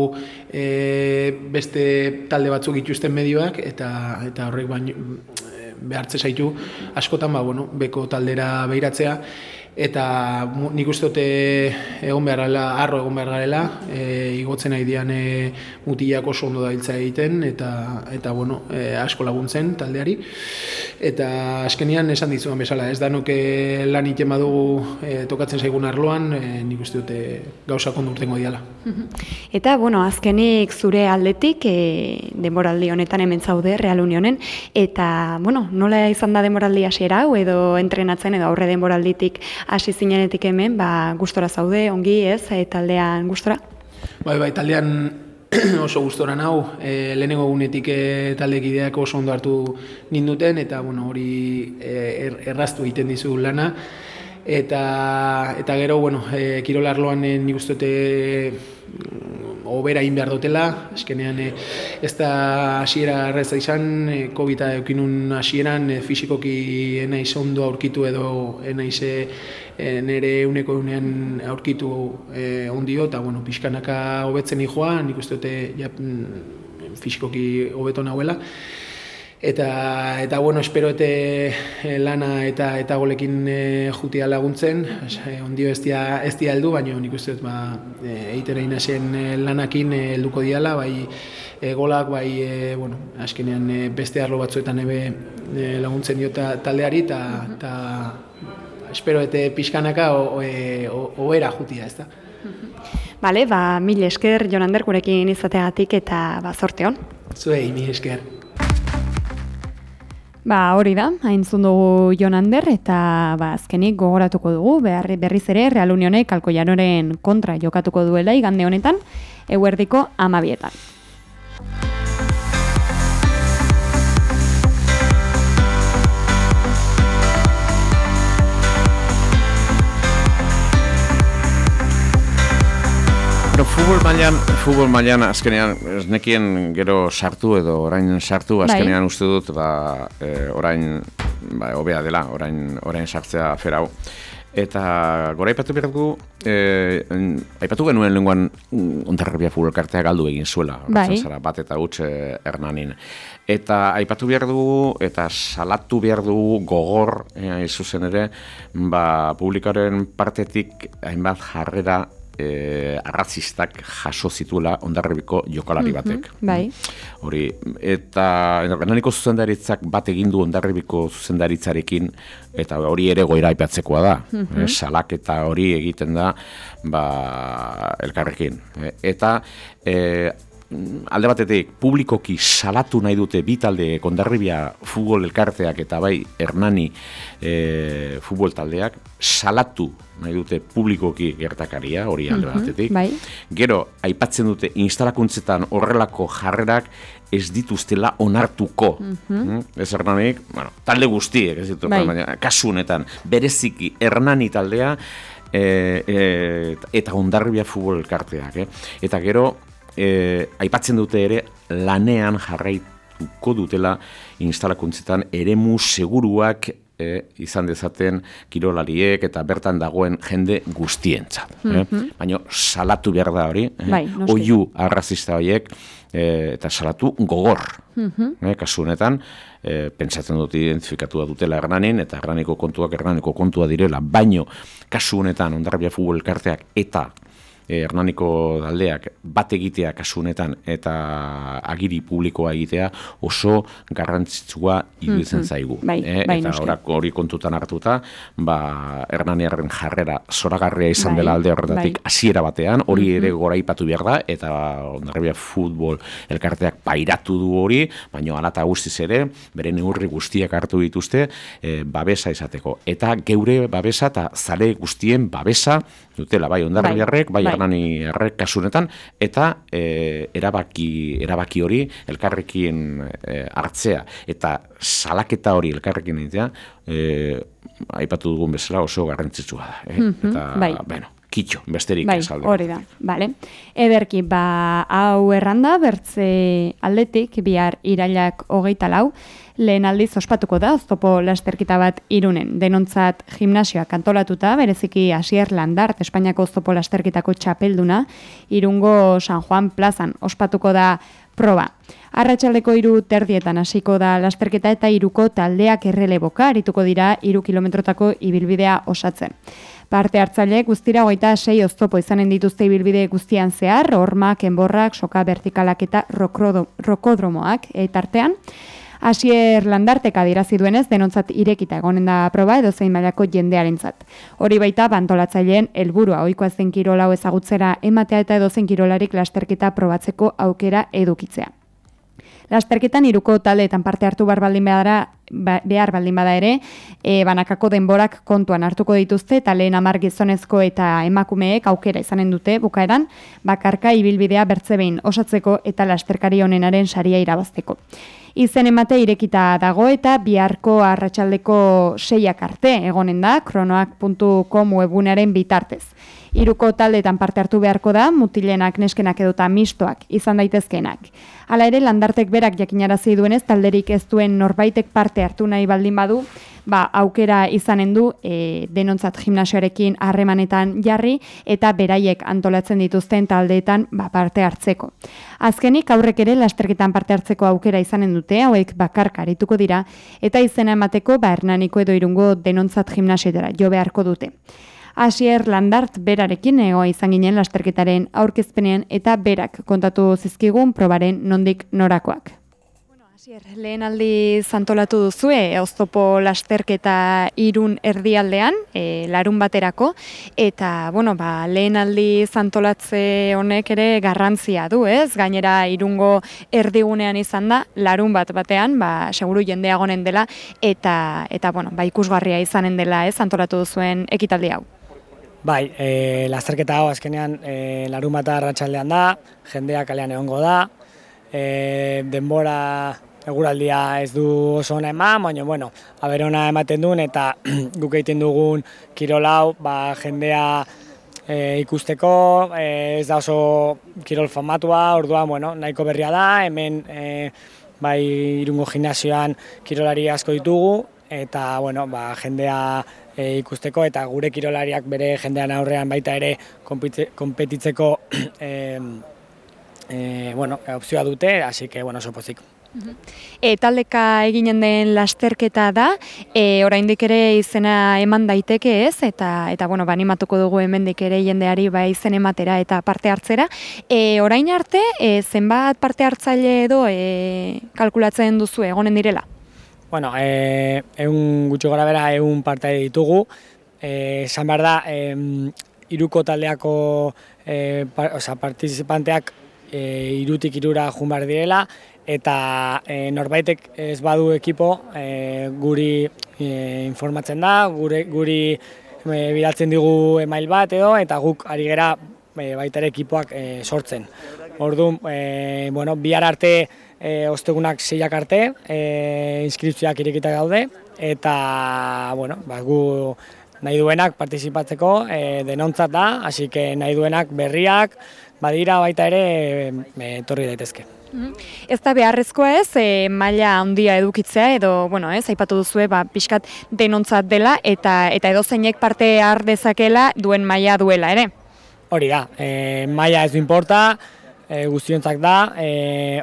e, beste talde batzuk ituzten medioak, eta, eta horrek baino behartze zaitu askotan ba, bueno, beko taldera behiratzea eta nik uste dute egon behar garela, arro egon behar garela, e, igotzen nahi dian e, mutilak oso ondo dailtza egiten eta, eta bueno, e, asko laguntzen taldeari. Eta azkenean esan dizuan bezala, ez danok lan iten badugu e, tokatzen zaigun arloan, e, nik uste dute gauza kondurtengo diala. Eta, bueno, azkenik zure aldetik, e, denboraldi honetan hemen zaude, Real Unionen, eta, bueno, nola izan da denboraldi hasiera hau edo entrenatzen edo aurre denboralditik hasi zinenetik hemen, ba, gustora zaude, ongi ez, e, taldean gustora? Bai, bai, taldean oso gustora nau, e, lehenengo gunetik e, taldekideak oso ondo hartu ninduten, eta bueno, hori e, er, erraztu egiten dizu lana, eta, eta gero, bueno, e, kirol arloan e, nik uste dute hobera egin behar dutela, eskenean e, ez da hasiera erreza izan, e, COVID-a eukinun hasieran e, fisikoki enaiz ondo aurkitu edo enaiz e, nire uneko unean aurkitu e, ondio, eta bueno, pixkanaka hobetzen joa, nik uste dute ja, fisikoki hobeto nahuela. Eta, eta bueno, espero ete lana eta eta golekin e, jutia laguntzen, e, ondio ez dia, ez dia heldu, baina nik uste dut ba, eitera inasen lanakin helduko diala, bai e, golak, bai e, bueno, azkenean e, beste arlo batzuetan ebe e, laguntzen dio taldeari, eta ta, espero ete pixkanaka ohera jutia, ez da. Bale, ba, mil esker Jon Ander gurekin izateagatik eta ba, zorte hon. Zuei, mil esker. Ba, hori da, hain zundugu Jon Ander, eta ba, azkenik gogoratuko dugu, behar, berriz ere, Real Unionek Alkoianoren kontra jokatuko duela igande honetan, eguerdiko amabietan. Futbol mailan, futbol mailan azkenean ez nekien gero sartu edo orain sartu, azkenean bai. Uste dut ba, e, orain ba, hobea dela, orain, orain sartzea aferau. Eta gora aipatu behar dugu, e, aipatu genuen lenguan Hondarribia futbol kartea galdu egin zuela, bai. Zara, bat eta huts e, Hernanin. Eta aipatu behar dugu, eta salatu behar dugu gogor, e, zuzen ere, ba, publikoaren partetik hainbat jarrera E, arrazistak jaso zituela Hondarribiko jokalari batek. Mm-hmm, bai. Hori, eta Hernaniko zuzendaritzak bat egin du Hondarribiko zuzendaritzarekin, eta hori ere goira aipatzekoa da. Mm-hmm. E, salak eta hori egiten da ba, elkarrekin. E, eta e, alde batetik publikoki salatu nahi dute bi talde Hondarribia futbol elkarteak eta bai Hernani e, futbol taldeak salatu nahi dute publikoki gertakaria, hori alde batetik. Mm-hmm, bai. Gero, aipatzen dute instalakuntzetan horrelako jarrerak ez dituztela onartuko. Mm-hmm. Ez Hernanik, bueno, talde guztiek, ez ditu, bai. Kasu honetan, bereziki Hernani taldea e, e, eta Hondarribia futbol elkarteak. Eh? Eta gero, e, aipatzen dute ere lanean jarraituko dutela instalakuntzetan eremu seguruak E, izan dezaten kirolariek eta bertan dagoen jende guztientzat. Mm-hmm. eh? Baina salatu behar da hori, eh? Bai, oiu arrazista horiek, eh, eta salatu gogor. Mm-hmm. eh? Kasu honetan, eh, pentsatzen dut identifikatu da dutela Hernanin, eta Hernaniko kontuak Hernaniko kontua direla, baino kasu honetan Hondarribia futbol elkarteak eta E, Hernaniko taldeak bat egitea kasu honetan eta agiri publikoa egitea oso garrantzitsua iruditzen mm-hmm. zaigu. Bai, e, bai, eta hori kontutan hartuta, ba, Hernaniarren jarrera zoragarria izan bai, dela alde horretatik hasiera bai. Batean, hori mm-hmm. ere goraipatu behar da, eta Hondarribia futbol elkarteak pairatu du hori, baina hala eta guztiz ere, bere neurri guztiak hartu dituzte, e, babesa izateko. Eta geure babesa eta zale guztien babesa dutela, bai Hondarribiarrek, bai, bai Hernani errek kasunetan, eta e, erabaki, erabaki hori elkarrekin e, hartzea, eta salaketa hori elkarrekin egitea, e, aipatu dugun bezala oso garrantzitsua da. Eh? Mm-hmm, eta, bai. Bueno, kitxo, besterik bai, esalde. Hori da, bale. Ederki, ba, hau erranda, bertze aldetik, bihar irailak hogeita lau, lehen aldiz ospatuko da, oztopo lasterketa bat Irunen. Denontzat gimnasioak antolatuta, bereziki Asier Landart, Espainiako oztopo lasterketako txapelduna, Irungo San Juan plazan ospatuko da proba. Arratsaldeko hiru terdietan hasiko da lasterketa eta hiruko taldeak erreleboka arituko dira hiru kilometrotako ibilbidea osatzen. Parte hartzaile guztira hogeita sei oztopo izanen dituzte ibilbide guztian zehar, hormak, enborrak, soka vertikalak eta rokodromoak etartean. Asier Landartek adierazi duenez, denontzat irekita egonen da proba edo zein mailako jendearentzat. Hori baita bantolatzaileen helburua ohikoa zen kirol hau ezagutzera ematea eta edo zen kirolarik lasterketa probatzeko aukera edukitzea. Lasterketan hiruko taldeetan parte hartu behar baldin badara, behar baldin bada ere, e, banakako denborak kontuan hartuko dituzte eta lehen hamar gizonezko eta emakumeek aukera izanen dute bukaeran bakarka ibilbidea bertze behin osatzeko eta lasterkari honenaren saria irabazteko. Izen emate irekita dago eta biharko arratsaldeko seiak arte egonen da kronoak puntu com webgunearen bitartez. Hiruko taldeetan parte hartu beharko da, mutilenak, neskenak edota mistoak izan daitezkeenak. Hala ere, Landartek berak jakinarazi duenez, talderik ez duen norbaitek parte hartu nahi baldin badu, ba, aukera izanen du e, denontzat gimnasioarekin harremanetan jarri eta beraiek antolatzen dituzten taldeetan ba, parte hartzeko. Azkenik, aurrek ere lasterketan parte hartzeko aukera izanen dute, hauek bakarka arituko dira, eta izena emateko ba, Hernaniko edo Irungo denontzat gimnasioetara jo beharko dute. Asier Landart berarekin ego izan ginen lasterketaren aurkezpenean eta berak kontatu zizkigun probaren nondik norakoak. Bueno, Asier, lehen aldi zantolatu duzue, oztopo lasterketa Irun erdialdean, e, larun baterako, eta bueno, ba, lehen aldi zantolatze honek ere garrantzia du, ez? Gainera Irungo erdigunean izan da, larun bat batean, ba, seguru jendea gonen dela, eta, eta bueno, ba, ikusgarria izanen dela, ez? Zantolatu duzuen ekitaldi hau. Bai, e, lasterketa hau azkenean e, larun bat arratsaldean da, jendea kalean egongo da, e, denbora eguraldia ez du oso ona eman, baina bueno, aberona ematen duen eta guk egiten dugun kirol hau, ba, jendea e, ikusteko, e, ez da oso kirol famatua, orduan bueno, nahiko berria da, hemen e, bai Irungo gimnasioan kirolari asko ditugu, eta bueno, ba, jendea E, ikusteko eta gure kirolariak bere jendean aurrean baita ere konpetitzeko e, e, bueno, opzioa dute, hasi que bueno, oso pozik. E, taldeka eginen den lasterketa da, e, oraindik ere izena eman daiteke ez, eta eta bueno, ba, animatuko dugu hemendik ere jendeari ba, izen ematera eta parte hartzera. E, orain arte, e, zenbat parte hartzaile edo e, kalkulatzen duzu egonen direla? Bueno, eh, egun gutxi gora bera egun parte ditugu, eh, esan behar da, eh, iruko taldeako eh, par, oza, participanteak eh, irutik irura jun behar direla, eta eh, norbaitek ez badu ekipo eh, guri eh, informatzen da, gure, guri eh, bidaltzen digu email bat edo, eta guk ari gera eh, baita ere ekipoak eh, sortzen. Orduan, eh, bueno, bihar arte E, ostegunak seiak arte, e, inskripzioak irekitak daude, eta bueno, ba, gu nahi duenak partizipatzeko e, denontzat da, hasi que nahi duenak berriak, badira baita ere e, etorri daitezke. Ez da beharrezkoa ez, e, maila handia edukitzea edo, bueno, ez, aipatu duzue, ba, pixkat denontzat dela, eta eta edozeinek parte har dezakela duen maila duela, ere? Hori da, e, maila ez du importa, e, guztiontzak da, e,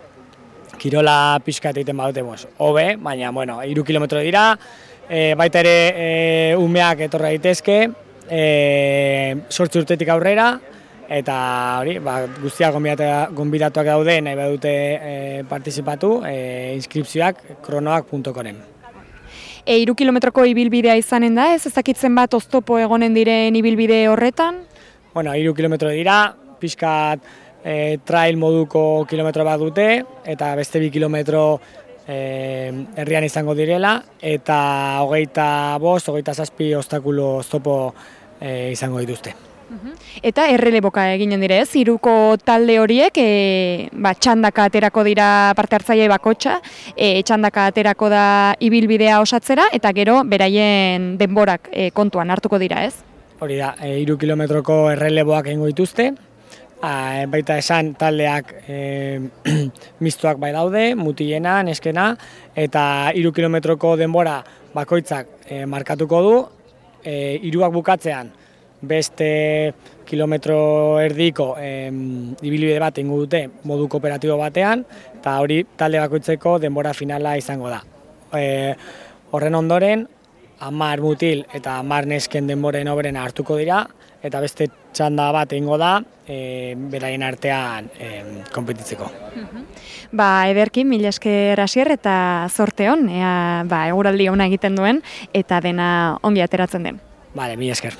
kirola pixka egiten badute hobe, baina bueno, hiru kilometro dira, e, baita ere e, umeak etorra daitezke, e, sortzi urtetik aurrera, eta hori, ba, guztiak gonbidatuak daude nahi badute e, partizipatu, e, inskripzioak kronoak puntu comen. E, hiru kilometroko ibilbidea izanen da, ez ezakitzen bat oztopo egonen diren ibilbide horretan? Bueno, hiru kilometro dira, pixkat E, trail moduko kilometro bat dute, eta beste bi kilometro e, herrian izango direla, eta hogeita bost, hogeita zazpi obstakulo oztopo e, izango dituzte. Eta erreleboka eginen dire ez, hiruko talde horiek e, ba, txandaka aterako dira parte hartzaile bakotxa, e, txandaka aterako da ibilbidea osatzera, eta gero beraien denborak e, kontuan hartuko dira ez? Hori da, e, hiru kilometroko erreleboak egingo dituzte, A, baita esan taldeak e, mistoak bai daude, mutilena, neskena, eta hiru kilometroko denbora bakoitzak e, markatuko du, e, hiruak bukatzean beste kilometro erdiko e, ibilbide bat egingo dute modu kooperatibo batean, eta hori talde bakoitzeko denbora finala izango da. E, horren ondoren, hamar mutil eta hamar nesken denboren obrena hartuko dira, eta beste txanda bat egingo da, e, beraien artean e, konpetitzeko. Ba, ederki, mila esker Asier eta zorte hon, ea, ba, eguraldi ona egiten duen, eta dena ongi ateratzen den. Bale, mila esker.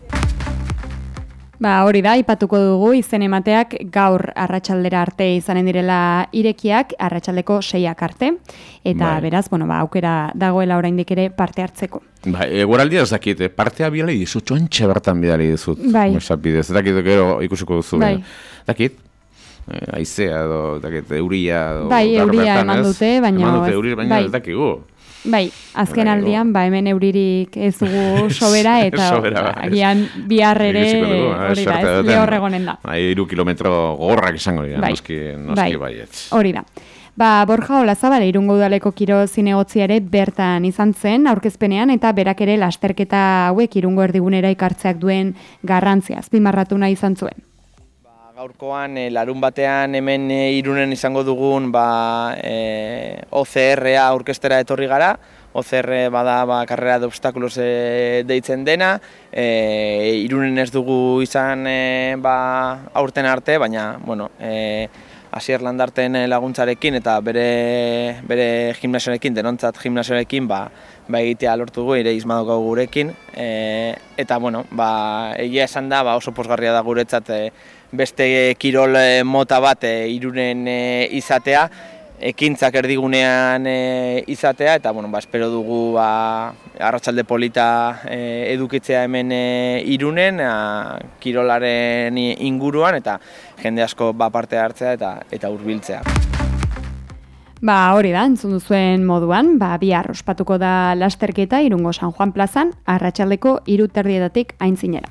Ba, hori da, ipatuko dugu izen emateak gaur arratsaldera arte izanen direla irekiak, arratsaldeko seiak arte, eta bai. Beraz, bueno, ba, aukera dagoela oraindik ere parte hartzeko. Ba, eguraldia ez dakit, partea bidali dizut, txontxe bertan bidali dizut. Bai. Bidez, ez dakit gero ikusiko duzu. Bai. Dakit, haizea edo dakit, euria edo bai, euria bertan, eman ez? dute, baina eman dute ez- euria, baina bai. ez dakigu. Bai, azken Bai, aldian, ba, hemen euririk ez dugu sobera, eta Sobera, ba, bai. agian bihar ere Ikusiko dugu, eh, hori da, suerte ez, duten. lehor egonen da. Bai, hiru kilometro gogorrak izango dira, Bai. noski, noski Bai. baietz. Hori da. Ba, Borja Olazabal Irungo Udaleko kiro zinegotzi ere bertan izan zen aurkezpenean eta berak ere lasterketa hauek Irungo erdigunera ikartzeak duen garrantzia azpimarratu nahi izan zuen. Gaurkoan, e, larun batean hemen e, Irunen izango dugun ba, e, O C R-a aurkestera etorri gara. O C R bada ba, karrera de obstáculos e, deitzen dena. E, Irunen ez dugu izan e, ba, aurten arte, baina bueno, e, Asier Landarten laguntzarekin eta bere, bere gimnasioarekin, denontzat gimnasioarekin, ba, ba egitea lortu gu, ere izmadaukagu gurekin. E, eta bueno, ba, egia esan da, ba, oso posgarria da guretzat e, beste kirol e, mota bat e, Irunen e, izatea, ekintzak erdigunean e, izatea, eta bueno, ba, espero dugu ba, arratsalde polita e, edukitzea hemen e, Irunen, a, kirolaren inguruan, eta jende asko ba, parte hartzea eta eta hurbiltzea. Ba, hori da, entzun duzuen moduan, ba, bihar ospatuko da lasterketa Irungo San Juan plazan, arratsaldeko hiru terdietatik aintzinera.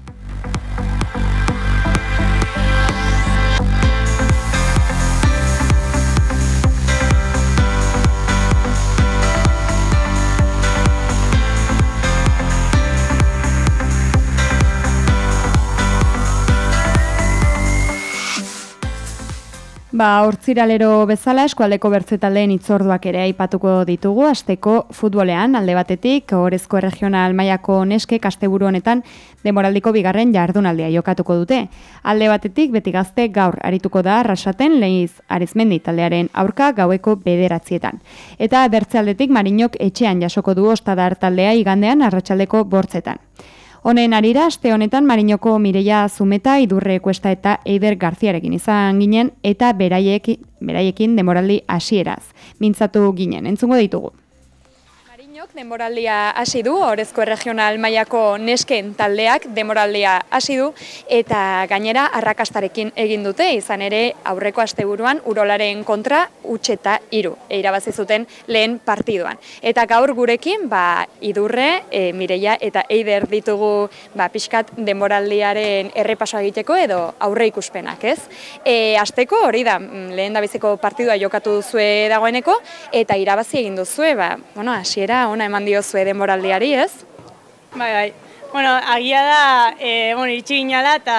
Ba, hortziralero bezala eskualdeko bertzetaldeen hitzorduak ere aipatuko ditugu, asteko futbolean alde batetik, ohorezko regional mailako neskek asteburu honetan denboraldiko bigarren jardunaldia jokatuko dute. Alde batetik, beti gazte gaur arituko da Arrasaten Leiz Arizmendi taldearen aurka gaueko bederatzietan. Eta bertzealdetik Marinok etxean jasoko du Ostadar taldea igandean arratsaldeko bortzetan. Honen arira, aste honetan Marinoko Mireia Zumeta, Idurre Kuesta eta Eider Garziarekin izan ginen eta beraiekin, beraiekin demoraldi hasieraz. Mintzatu ginen, entzungo ditugu. Marinok denboraldia hasi du, ohorezko regional mailako nesken taldeak denboraldia hasi du eta gainera arrakastarekin egin dute, izan ere aurreko asteburuan Urolaren kontra huts eta hiru irabazi zuten lehen partiduan. Eta gaur gurekin ba Idurre, e, Mireia eta Eider ditugu ba pixkat denboraldiaren errepasoa egiteko edo aurre ikuspenak, ez? E, asteko hori da, lehen dabiziko partidua jokatu duzue dagoeneko eta irabazi egin duzue, ba, bueno, hasiera ona eman diozue denboraldiari, ez? Bai, bai. Bueno, agia da, e, bueno, itxi ginala eta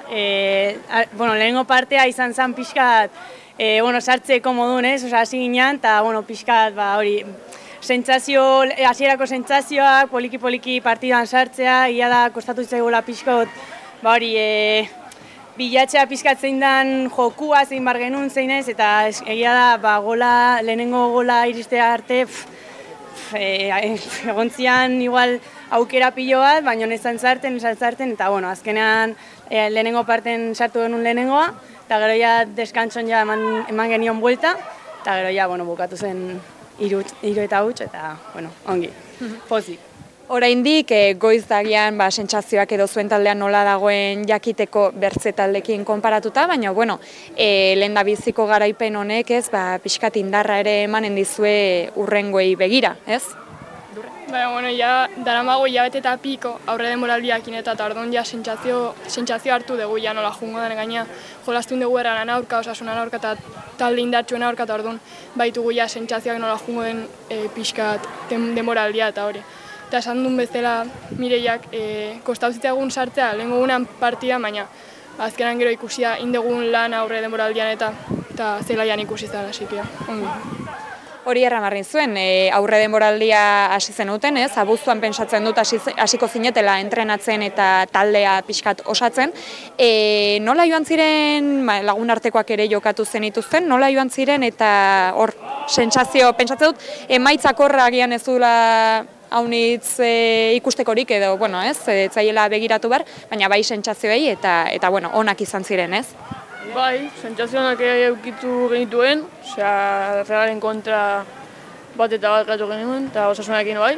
e, a, bueno, lehenengo partea izan zen pixkat, e, bueno, sartzeko modun, ez? Osa, hasi ginean, eta, bueno, pixkat, ba, hori, sentsazio, hasierako sentsazioak, poliki-poliki partidan sartzea, ia da, kostatu zaigula pixkot, ba, hori, e, bilatzea pixkat zein dan jokua, zein bar genuen, zein ez, eta egia da, ba, gola, lehenengo gola iristea arte, pff, E, egontzian igual aukera pilo bat, baina nezan zarten, nezan zarten, eta bueno, azkenean e, lehenengo parten sartu genuen lehenengoa, eta gero ja deskantson ja eman, eman genion buelta, eta gero ja, bueno, bukatu zen hiru eta huts, eta, bueno, ongi, pozik. Oraindik e, goiz dagian ba, sentsazioak edo zuen taldean nola dagoen jakiteko bertze taldekin konparatuta, baina bueno, e, lehen da biziko garaipen honek ez, ba, pixkat indarra ere emanen dizue urrengoei begira, ez? Baina, bueno, ja, daramago hilabete eta piko aurre denboraldiakin eta orduan ja sentsazio, sentsazio hartu dugu ja nola jungo den gaina jolastun dugu eranan aurka, osasunan aurka eta talde indartsuen aurka eta orduan baitugu ja sentsazioak nola jungo den e, pixkat denboraldia eta hori. Eta esan duen bezala Mireiak e, kostauzitzagun sartzea lehenko gunean partida, baina azkenan gero ikusia indegun lan aurre denboraldian eta eta zelaian ikusi zara, asiki ongi. Hori erramarrin zuen, e, aurre denboraldia hasi zenuten, ez? Abuztuan pentsatzen dut hasiko zinetela entrenatzen eta taldea pixkat osatzen. E, nola joan ziren, lagun artekoak ere jokatu zenituzten, nola joan ziren eta hor, sentsazio, pentsatzen dut, emaitzak horra agian ez duela haunitz e, ikustekorik edo, bueno, ez, ez zaiela begiratu behar, baina bai sentsazioei eta, eta bueno, onak izan ziren, ez? Bai, sentsazioak eukitu genituen, osea, Realaren kontra bat eta bat gatu genuen, eta osasunarekin bai.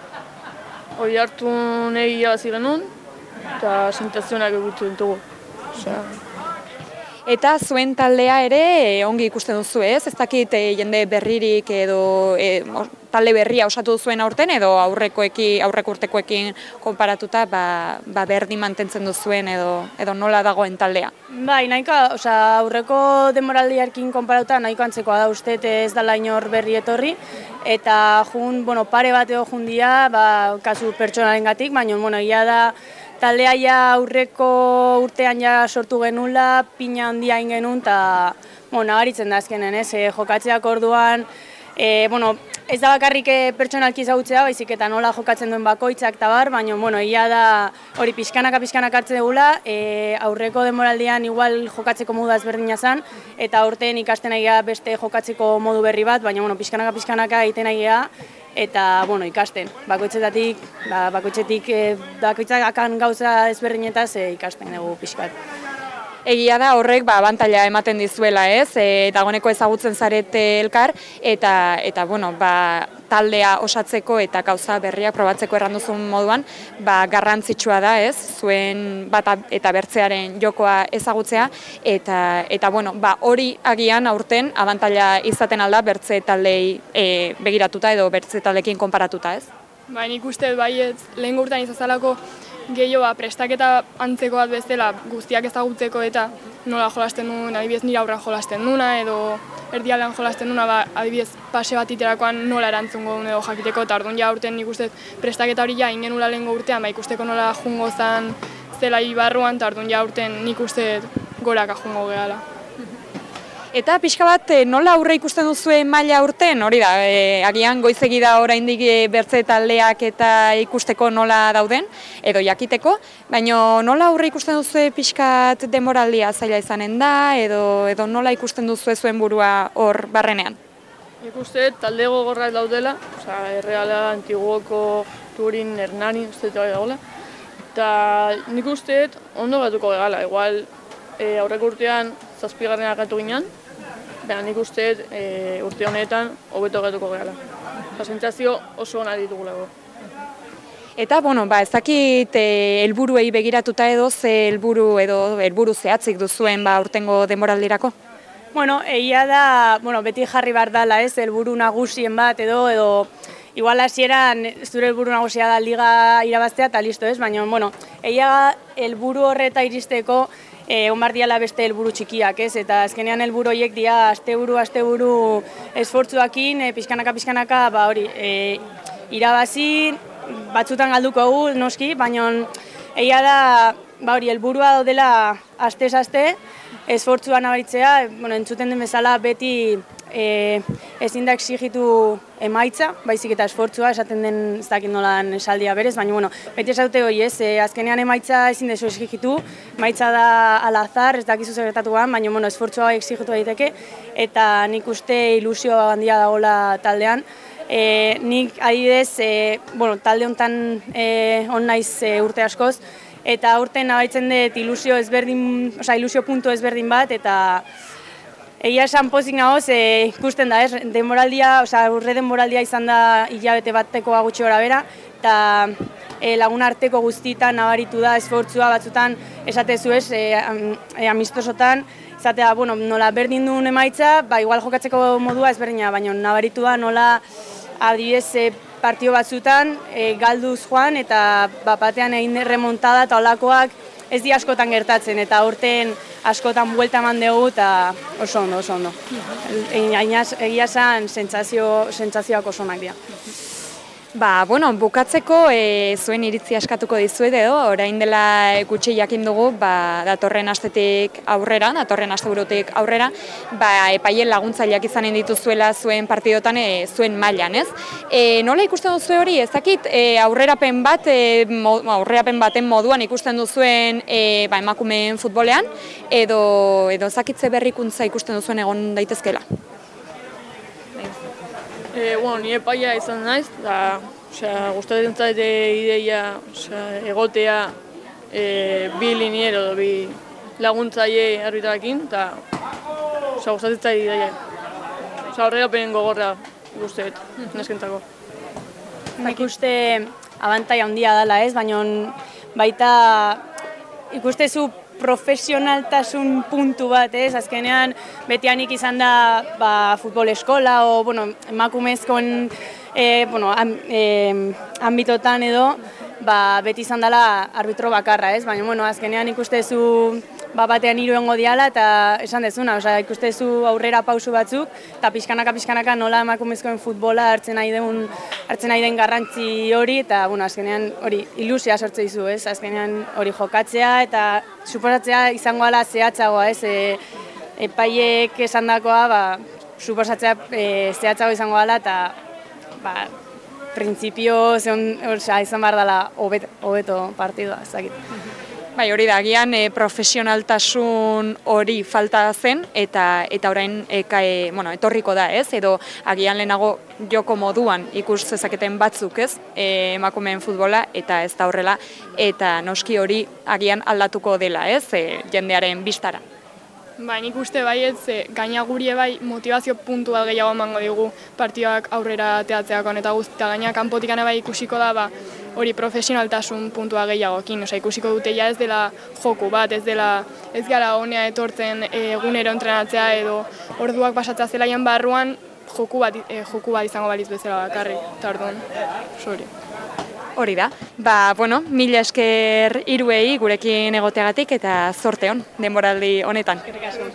Hori hartu nahi irabazi genuen, eta sentsazioak eukitu ditugu. Osea. Eta zuen taldea ere ongi ikusten duzu, ez? Ez dakit jende berririk edo talde berria osatu duzuen aurten edo aurrekoekin, aurreko urtekoekin konparatuta ba, ba berdin mantentzen duzuen edo edo nola dagoen taldea. Bai, nahiko, osea, aurreko denboraldiarekin konparatuta nahiko antzekoa da, uste ez dela inor berri etorri eta jun, bueno, pare bat edo jundia, ba, kasu pertsonarengatik, baina bueno, ia da taldea ja aurreko urtean ja sortu genula, pina handia egin genuen, eta bueno, nabaritzen da azkenen, ez, e, jokatzeak orduan, e, bueno, ez da bakarrik pertsonalki ezagutzea, baizik eta nola jokatzen duen bakoitzak eta bar, baina bueno, ia da hori pixkanaka pixkanaka hartzen dugula, e, aurreko denboraldian igual jokatzeko modu ezberdina zen, eta aurten ikasten ari gara beste jokatzeko modu berri bat, baina bueno, pixkanaka pixkanaka egiten ari gara, eta bueno, ikasten. Bakoitzetatik, ba, bakoitzetik, e, bakoitzak akan gauza ezberdinetaz e, ikasten dugu pixkat. Egia da horrek ba abantaila ematen dizuela, ez? E, dagoeneko ezagutzen zarete elkar eta eta bueno, ba, taldea osatzeko eta gauza berriak probatzeko erranduzun moduan, ba, garrantzitsua da, ez? Zuen bata eta bertzearen jokoa ezagutzea eta eta bueno, ba, hori agian aurten abantaila izaten alda bertze taldei e, begiratuta edo bertze taldekin konparatuta, ez? Ba, nik uste baiet lehen urtean izazalako gehiago prestaketa antzeko bat bezala guztiak ezagutzeko eta nola jolasten duen, adibidez nire aurra jolasten duna edo erdialean jolasten duna, ba, adibidez pase bat iterakoan nola erantzungo duen edo jakiteko, eta orduan ja urten nik uste prestaketa hori ja ingenula lehengo urtean, ba, ikusteko nola jungo zan zela ibarruan, eta orduan ja urten nik uste goraka jungo gehala. Eta pixka bat nola aurre ikusten duzue maila urten, hori da, e, agian goizegi da oraindik bertze taldeak eta ikusteko nola dauden, edo jakiteko, baina nola aurre ikusten duzue pixkat denboraldia zaila izanen da, edo, edo nola ikusten duzue zuen burua hor barrenean? Nik uste talde gogorrak daudela, oza, Erreala, Antiguoko, Turin, Hernani, uste dut dagoela, eta nik uste ondo gatuko gegala, igual e, aurreko urtean zazpigarrenak gatu ginen, baina nik uste e, urte honetan hobeto gatuko gehala. Sentsazio oso ona ditugulako. Eta, bueno, ba, ez dakit helburuei begiratuta edo ze helburu edo helburu zehatzik duzuen ba urtengo denboraldirako? Bueno, egia da, bueno, beti jarri behar dela, ez, helburu nagusien bat edo edo igual hasieran zure helburu nagusia da liga irabaztea eta listo, ez? Baina, bueno, egia helburu horreta iristeko E, onbardiala beste helburu txikiak, ez? Eta azkenean helburu horiek dira asteburu asteburu esfortzuakin, e, pixkanaka pixkanaka, ba hori, e, irabazi, batzutan galduko gu, noski, baina egia da, ba hori, helburua daudela astez aste, esfortzua nabaritzea, bueno, entzuten den bezala beti e, ezin da exigitu emaitza, baizik eta esfortzua, esaten den ez dakit nolan esaldia berez, baina bueno, beti esaute hori ez, e, azkenean emaitza ezin dezu exigitu, emaitza da al azar, ez dakizu zer gertatuan, baina bueno, esfortzua exigitu daiteke, eta nik uste ilusio handia dagoela taldean. E, nik adibidez, e, bueno, talde honetan e, on naiz e, urte askoz, eta urten nabaitzen dut ilusio ezberdin, osea, ilusio puntu ezberdin bat, eta egia esan pozik nagoz, e, ikusten da, ez, denboraldia, osea, urre denboraldia izan da hilabete bateko gutxi gora bera, eta e, lagun arteko guztietan nabaritu da esfortzua batzutan esatezu ez, e, e, amistosotan, izatea, bueno, nola berdin duen emaitza, ba, igual jokatzeko modua ezberdina, baina nabaritu da nola adibidez e, partio batzutan e, galduz joan eta bapatean egin remontada eta olakoak ez di askotan gertatzen eta aurten askotan buelta eman dugu eta oso ondo, oso ondo. Egia esan sentsazioak oso onak dira. Ba, bueno, bukatzeko e, zuen iritzia eskatuko dizuet edo, orain dela gutxi jakin dugu, ba, datorren astetik aurrera, datorren asteburutik aurrera, ba, epaien laguntzaileak izanen dituzuela zuen partidotan e, zuen mailan, ez? E, nola ikusten duzu hori, ez dakit, e, aurrerapen bat, e, mo, aurrerapen baten moduan ikusten duzuen e, ba, emakumeen futbolean, edo, edo zakitze berrikuntza ikusten duzuen egon daitezkela? E, bueno, ni epaia izan naiz, da, osea, gustatzen zait ideia, osea, egotea e, bi liniero edo bi laguntzaile arbitrarekin, eta osea, gustatzen zait ideia. Osea, aurrerapen gogorra guztiet, neskentzako. Nik uste abantaila handia dela, ez, baina baita ikustezu profesionaltasun puntu bat, ez? Azkenean, betianik izan da ba, futbol eskola, o, bueno, emakumezkoen e, bueno, am, e, ambitotan edo, ba, beti izan dela arbitro bakarra, ez? Baina, bueno, azkenean ikustezu ba, batean hiru egongo diala, eta esan dezuna, osea, ikustezu aurrera pausu batzuk, eta pixkanaka, pixkanaka nola emakumezkoen futbola hartzen nahi den, hartzen nahi den garrantzi hori, eta, bueno, azkenean hori ilusia sortze dizu, ez? Azkenean hori jokatzea, eta suposatzea izango ala zehatzagoa, ez? E, epaiek esandakoa, ba, suposatzea e, zehatzago izango ala, eta, ba, printzipio izan behar dela hobeto partidua, ez dakit. Bai, hori da, agian e, profesionaltasun hori falta zen, eta eta orain e, kae, bueno, etorriko da, ez? Edo agian lehenago joko moduan ikus zezaketen batzuk, ez? E, emakumeen futbola, eta ez da horrela, eta noski hori agian aldatuko dela, ez? E, jendearen bistara. Ba, nik uste baiet, gaina gurie bai motivazio puntu bat gehiago emango digu partidak aurrera teatzeakoan eta guztia, gaina kanpotik bai ikusiko da, ba, hori profesionaltasun puntua gehiagokin, osea, ikusiko dute ja ez dela joku bat, ez dela ez gara honea etortzen egunero entrenatzea edo orduak pasatzea zelaian barruan joku bat, e, joku bat izango baliz bezala bakarrik, eta orduan, sorry. Hori da, ba, bueno, mila esker hiruei gurekin egoteagatik eta zorte hon, denboraldi honetan.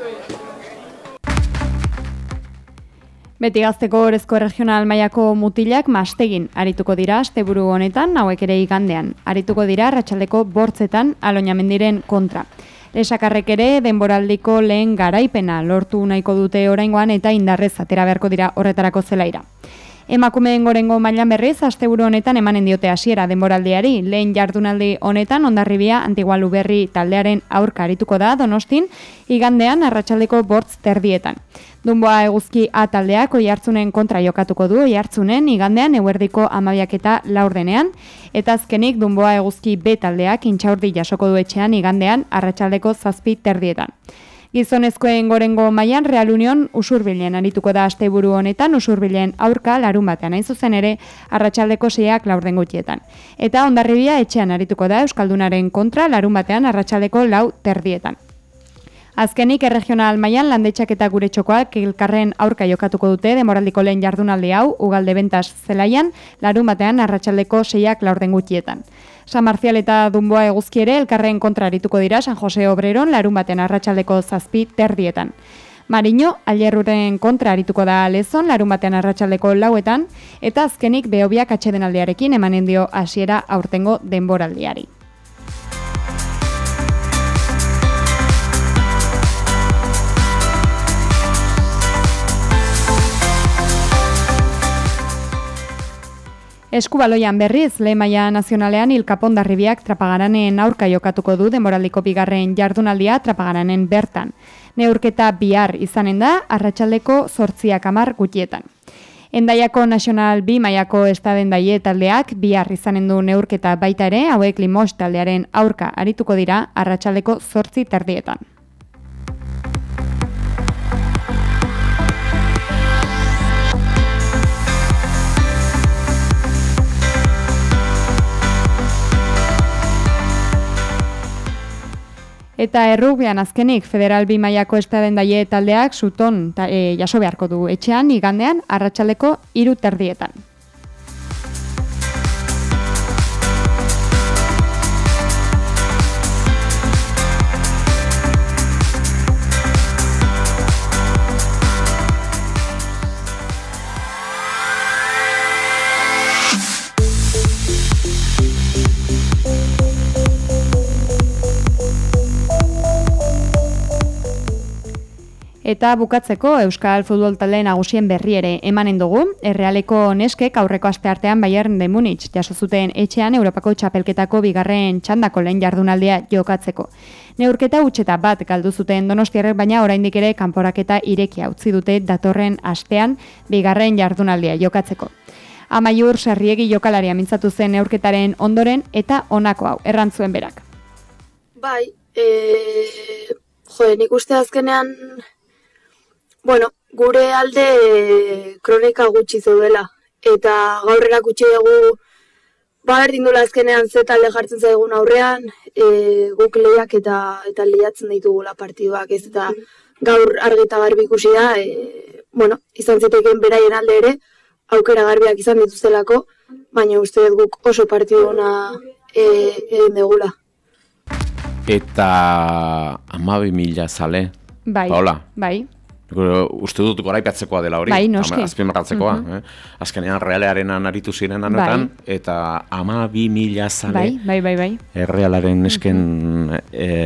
Beti Gazteko Orezko Regional mailako mutilak mastegin arituko dira asteburu honetan, hauek ere igandean. Arituko dira arratsaldeko bortzetan Aloñamendiren kontra. Lesakarrek ere denboraldiko lehen garaipena lortu nahiko dute oraingoan eta indarrez atera beharko dira horretarako zelaira. Emakumeen gorengo mailan berriz asteburu honetan emanen diote hasiera denboraldiari. Lehen jardunaldi honetan Hondarribia Antigualuberri taldearen aurka arituko da Donostin igandean arratsaldeko bortz terdietan. Dunboa Eguzki A taldeak Oiartzunen kontra jokatuko du Oiartzunen igandean eguerdiko hamabiak eta laurdenean, eta azkenik Dunboa Eguzki B taldeak Intxaurdi jasoko du etxean igandean arratsaldeko zazpi terdietan. Gizonezkoen gorengo mailan Real Union Usurbilen arituko da asteburu honetan, Usurbilen aurka larun batean hain zuzen ere arratsaldeko seiak laurden gutxietan. Eta Hondarribia etxean arituko da Euskaldunaren kontra larun batean arratsaldeko lau terdietan. Azkenik erregional mailan Landetxak eta Gure Txokoak elkarren aurka jokatuko dute denboraldiko lehen jardunaldi hau Ugalde Bentas zelaian larun batean arratsaldeko seiak laurden gutxietan. San Marcial eta Dunboa Eguzki ere elkarren kontra arituko dira San Jose Obreron larun batean arratsaldeko zazpi terdietan. Mariño Alierruren kontra arituko da Lezon larun batean arratsaldeko lauetan, eta azkenik Behobiak atsedenaldiarekin emanen dio hasiera aurtengo denboraldiari. Eskubaloian berriz, lehen maila nazionalean Ilkapondarribiak Trapagaranen aurka jokatuko du denboraldiko bigarren jardunaldia Trapagaranen bertan. Neurketa bihar izanen da, arratsaldeko zortziak hamar gutxietan. Endaiako National B mailako estadendaie taldeak bihar izanen du neurketa baita ere, hauek Limos taldearen aurka arituko dira arratsaldeko zortzi terdietan. Eta errugbian azkenik Federal B mailako estadendaie taldeak Suton ta, e, jaso beharko du etxean igandean arratsaldeko hiru terdietan. Eta bukatzeko Euskal Futbol Talde nagusien berri ere emanen dugu, Errealeko neskek aurreko asteartean Bayern de Munich jaso zuten etxean Europako txapelketako bigarren txandako lehen jardunaldia jokatzeko. Neurketa hutseta bat galdu zuten Donostiarrek, baina oraindik ere kanporaketa irekia utzi dute datorren astean bigarren jardunaldia jokatzeko. Amaiur Sarriegi jokalaria mintzatu zen neurketaren ondoren eta honako hau errantzuen berak. Bai, eh, jo, nik uste azkenean Bueno, gure alde kronika gutxi zeudela, eta gaur erakutsi dugu ba berdin dula azkenean ze talde jartzen zaigun aurrean, e, guk lehiak eta eta lehiatzen ditugula partiduak, ez eta gaur argi eta garbi ikusi da, e, bueno, izan zitekeen beraien alde ere, aukera garbiak izan dituztelako, baina uste dut guk oso partidu ona e, egin degula. Eta hamabi mila zale, bai, Paola? Bai. Uste dut goraipatzekoa dela hori, bai, noski. azpimarratzekoa. Mm-hmm. eh? Azkenean Realearen aritu ziren anotan, bai. Eta hamabi mila zale bai, bai, bai, bai. Errealaren esken mm-hmm.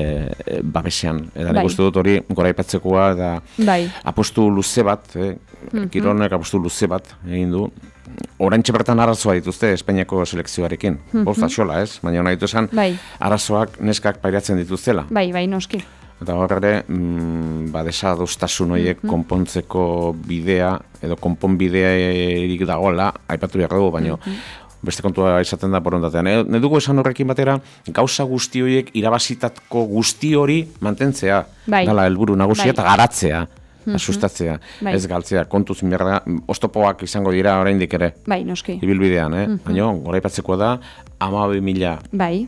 e, babesean. Eta nik bai. uste dut hori goraipatzekoa, eta bai. apostu luze bat, eh? mm-hmm. Kironek apostu luze bat egin du. Oraintxe bertan arazoa dituzte Espainiako selekzioarekin. Mm-hmm. Bosta xola, ez? Baina hona dituzan, bai. Arazoak neskak pairatzen dituztela. Bai, bai, noski. Eta hor ere, mm, ba, desadostasun horiek mm-hmm. konpontzeko bidea, edo konponbidea erik dagoela, aipatu behar dugu, baina mm-hmm. beste kontua izaten da borondatean. E, ne dugu esan horrekin batera, gauza guzti horiek irabazitako guzti hori mantentzea, bai. Dala helburu nagusia bai. Eta garatzea. Mm-hmm. Asustatzea, bai. Ez galtzea, kontuz inberda, oztopoak izango dira oraindik ere. Bai, noski. Ibilbidean, eh? Mm-hmm. Baina, goraipatzeko da, hamabi mila. Bai.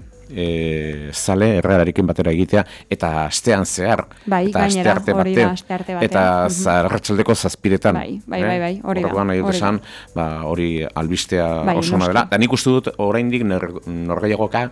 E, zale errealarekin batera egitea, eta astean zehar, bai, eta aste arte bate, bate, eta arratsaldeko zazpiretan. Bai, bai, bai, bai, hori da. Horrekoan nahi dut esan, ba, hori albistea bai, oso ona dela. Da nik uste dut oraindik norgehiagoka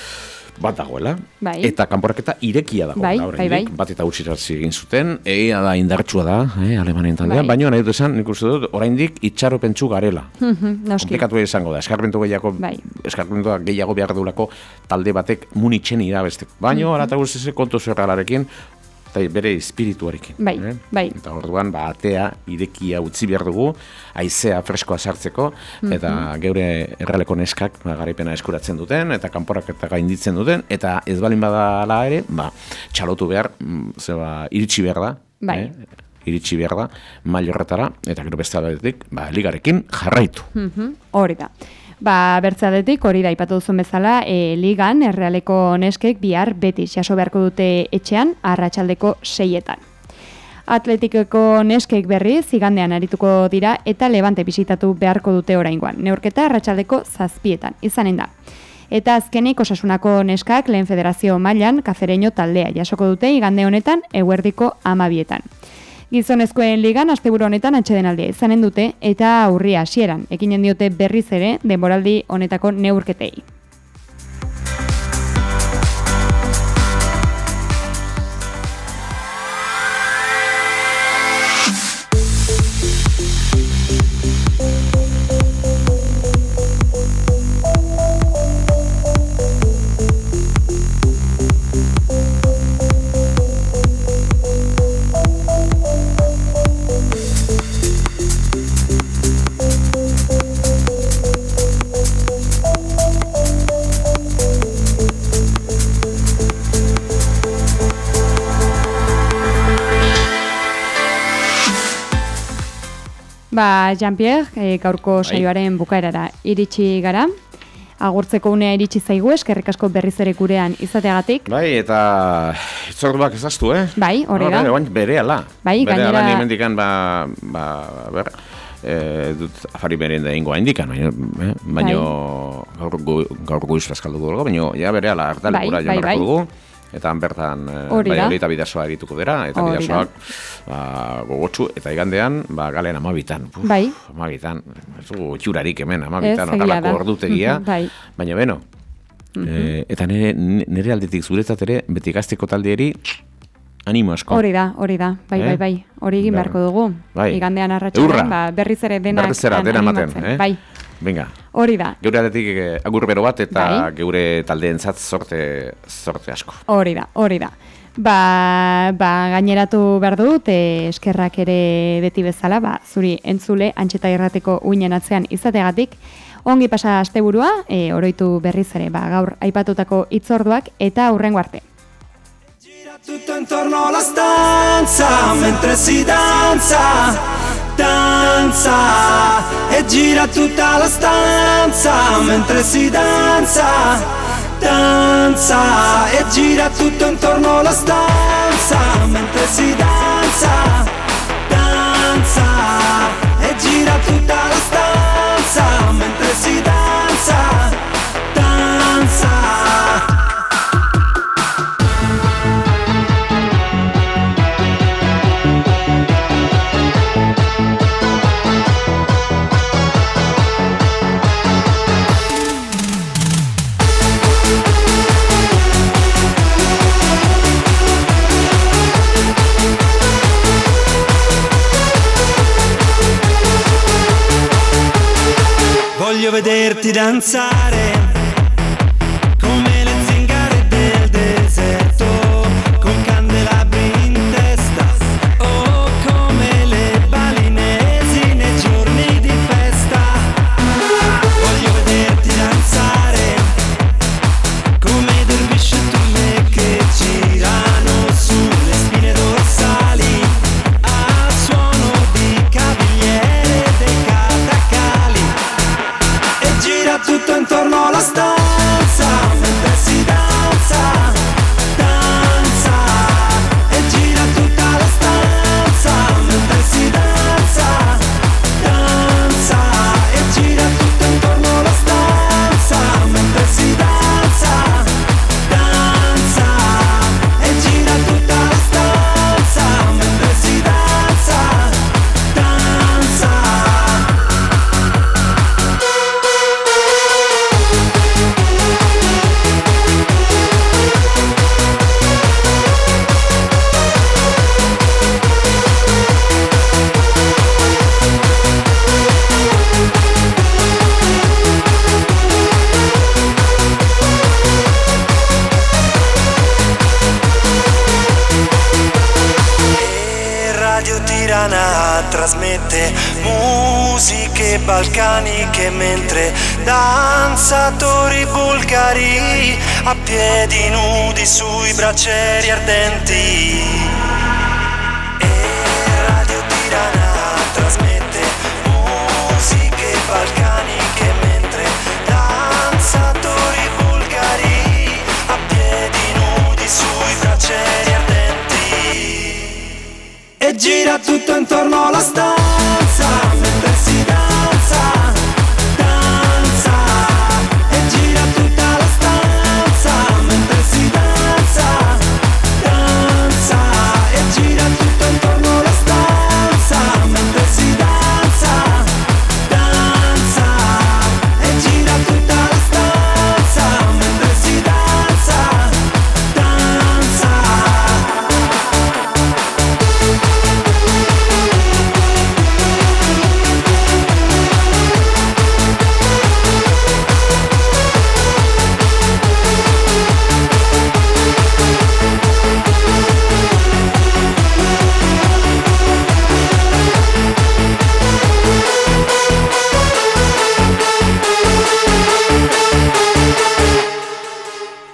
bat dagoela, bai. Eta kanporaketa irekia dagoela, bai, oraindik, bai, bai. Bat eta utziratzi egin zuten, egia da indartsua da, eh, Alemanien taldean, bai. Baina nahi dut esan, nik uste dut, oraindik itxaropentsu garela. Komplikatu izango da, eskarpentu gehiago, bai. Eskarpentua gehiago behar duelako talde batek Munitzen irabesteko. Baina, ara eta guztize kontu zerralarekin, eta bere espirituarekin. Bai, eh? Bai. Eta orduan, ba, atea irekia utzi behar dugu, haizea freskoa sartzeko, mm-hmm. Eta geure errealeko neskak ba, garaipena eskuratzen duten, eta kanporak eta gainditzen duten, eta ez balin badala ere, ba, txalotu behar, zeba, iritsi behar da, bai. Eh? Iritsi behar da, mail horretara, eta gero beste aldetik, ba, ligarekin jarraitu. Mm-hmm. Hori da. Ba, bertzadetik, hori da ipatu duzun bezala, e, ligan errealeko neskek bihar beti jaso beharko dute etxean arratsaldeko seietan. Atletikeko neskek berriz igandean arituko dira eta Levante bisitatu beharko dute oraingoan. Neurketa arratsaldeko zazpietan izanen da. Eta azkenik Osasunako neskak lehen federazio mailan Kazereño taldea jasoko dute igande honetan eguerdiko amabietan. Gizonezkoen ligan asteburu honetan atsedenaldia izanen dute eta aurria hasieran ekinen diote berriz ere denboraldi honetako neurketei. Ba, Jean-Pierre, e, gaurko saioaren bukaerara iritsi gara. Agurtzeko unea iritsi zaigu, eskerrik asko berriz ere gurean izateagatik. Bai, eta itzorduak ezaztu, eh? Bai, hori da. Berehala. Bai, gainera... Berehala nimendikan, ba, ba, ber, e, dut afari berenda ingoa indikan, baina, eh? baina bai. gaur, gaur guiz bazkalduko dugu, baina ja berehala hartalekura bai, bai, bai. dugu. Eta bertan bai hori eta bidasoa erituko dira, eta Orida. bidasoak ba, gogotsu, eta igandean ba, galean amabitan. Uf, bai. Amabitan, ez dugu txurarik hemen, amabitan, horrelako ordutegia, bai. Baina beno, uh-huh. e, eta nire, nire aldetik zuretzat ere, beti gazteko taldeeri, animo asko. Hori da, hori da, bai, eh? bai, bai, hori egin beharko dugu. Bai. Igandean arratsaldean ba, berriz ere denak berriz ere dena ematen, eh? Bai. Venga. Hori da. Geure aldetik agur bero bat eta bai. Geure taldeentzat zorte, zorte asko. Hori da, hori da. Ba, ba gaineratu behar dut, e, eskerrak ere beti bezala, ba, zuri entzule, Antxeta Irrateko uinen atzean izategatik. Ongi pasa asteburua, e, oroitu berriz ere, ba, gaur aipatutako hitzorduak eta hurrengo arte. Tutto intorno alla stanza mentre si danza, danza e gira tutta la stanza mentre si danza, danza e gira tutto intorno alla stanza mentre si danza, danza e gira tutta la stanza mentre si danza, vederti danzare come le zingare del deserto, con candelabri in testa, o come le balinesi nei giorni di festa. Voglio vederti danzare come i dervisci e tulle che girano sulle spine dorsali al suono di cavigliere dei catacali, e gira tutto intorno alla stanza mentre si danza, danza, e gira tutta la stanza mentre si danza, danza, e gira tutto intorno alla stanza mentre si danza, danza, e gira tutta la stanza mentre si danza, danza. E Radio Tirana trasmette musiche balcaniche mentre danzatori bulgari a piedi nudi sui braccieri ardenti. E Radio Tirana trasmette musiche balcaniche mentre danzatori bulgari a piedi nudi sui braccieri ardenti. E gira tutto intorno alla stanza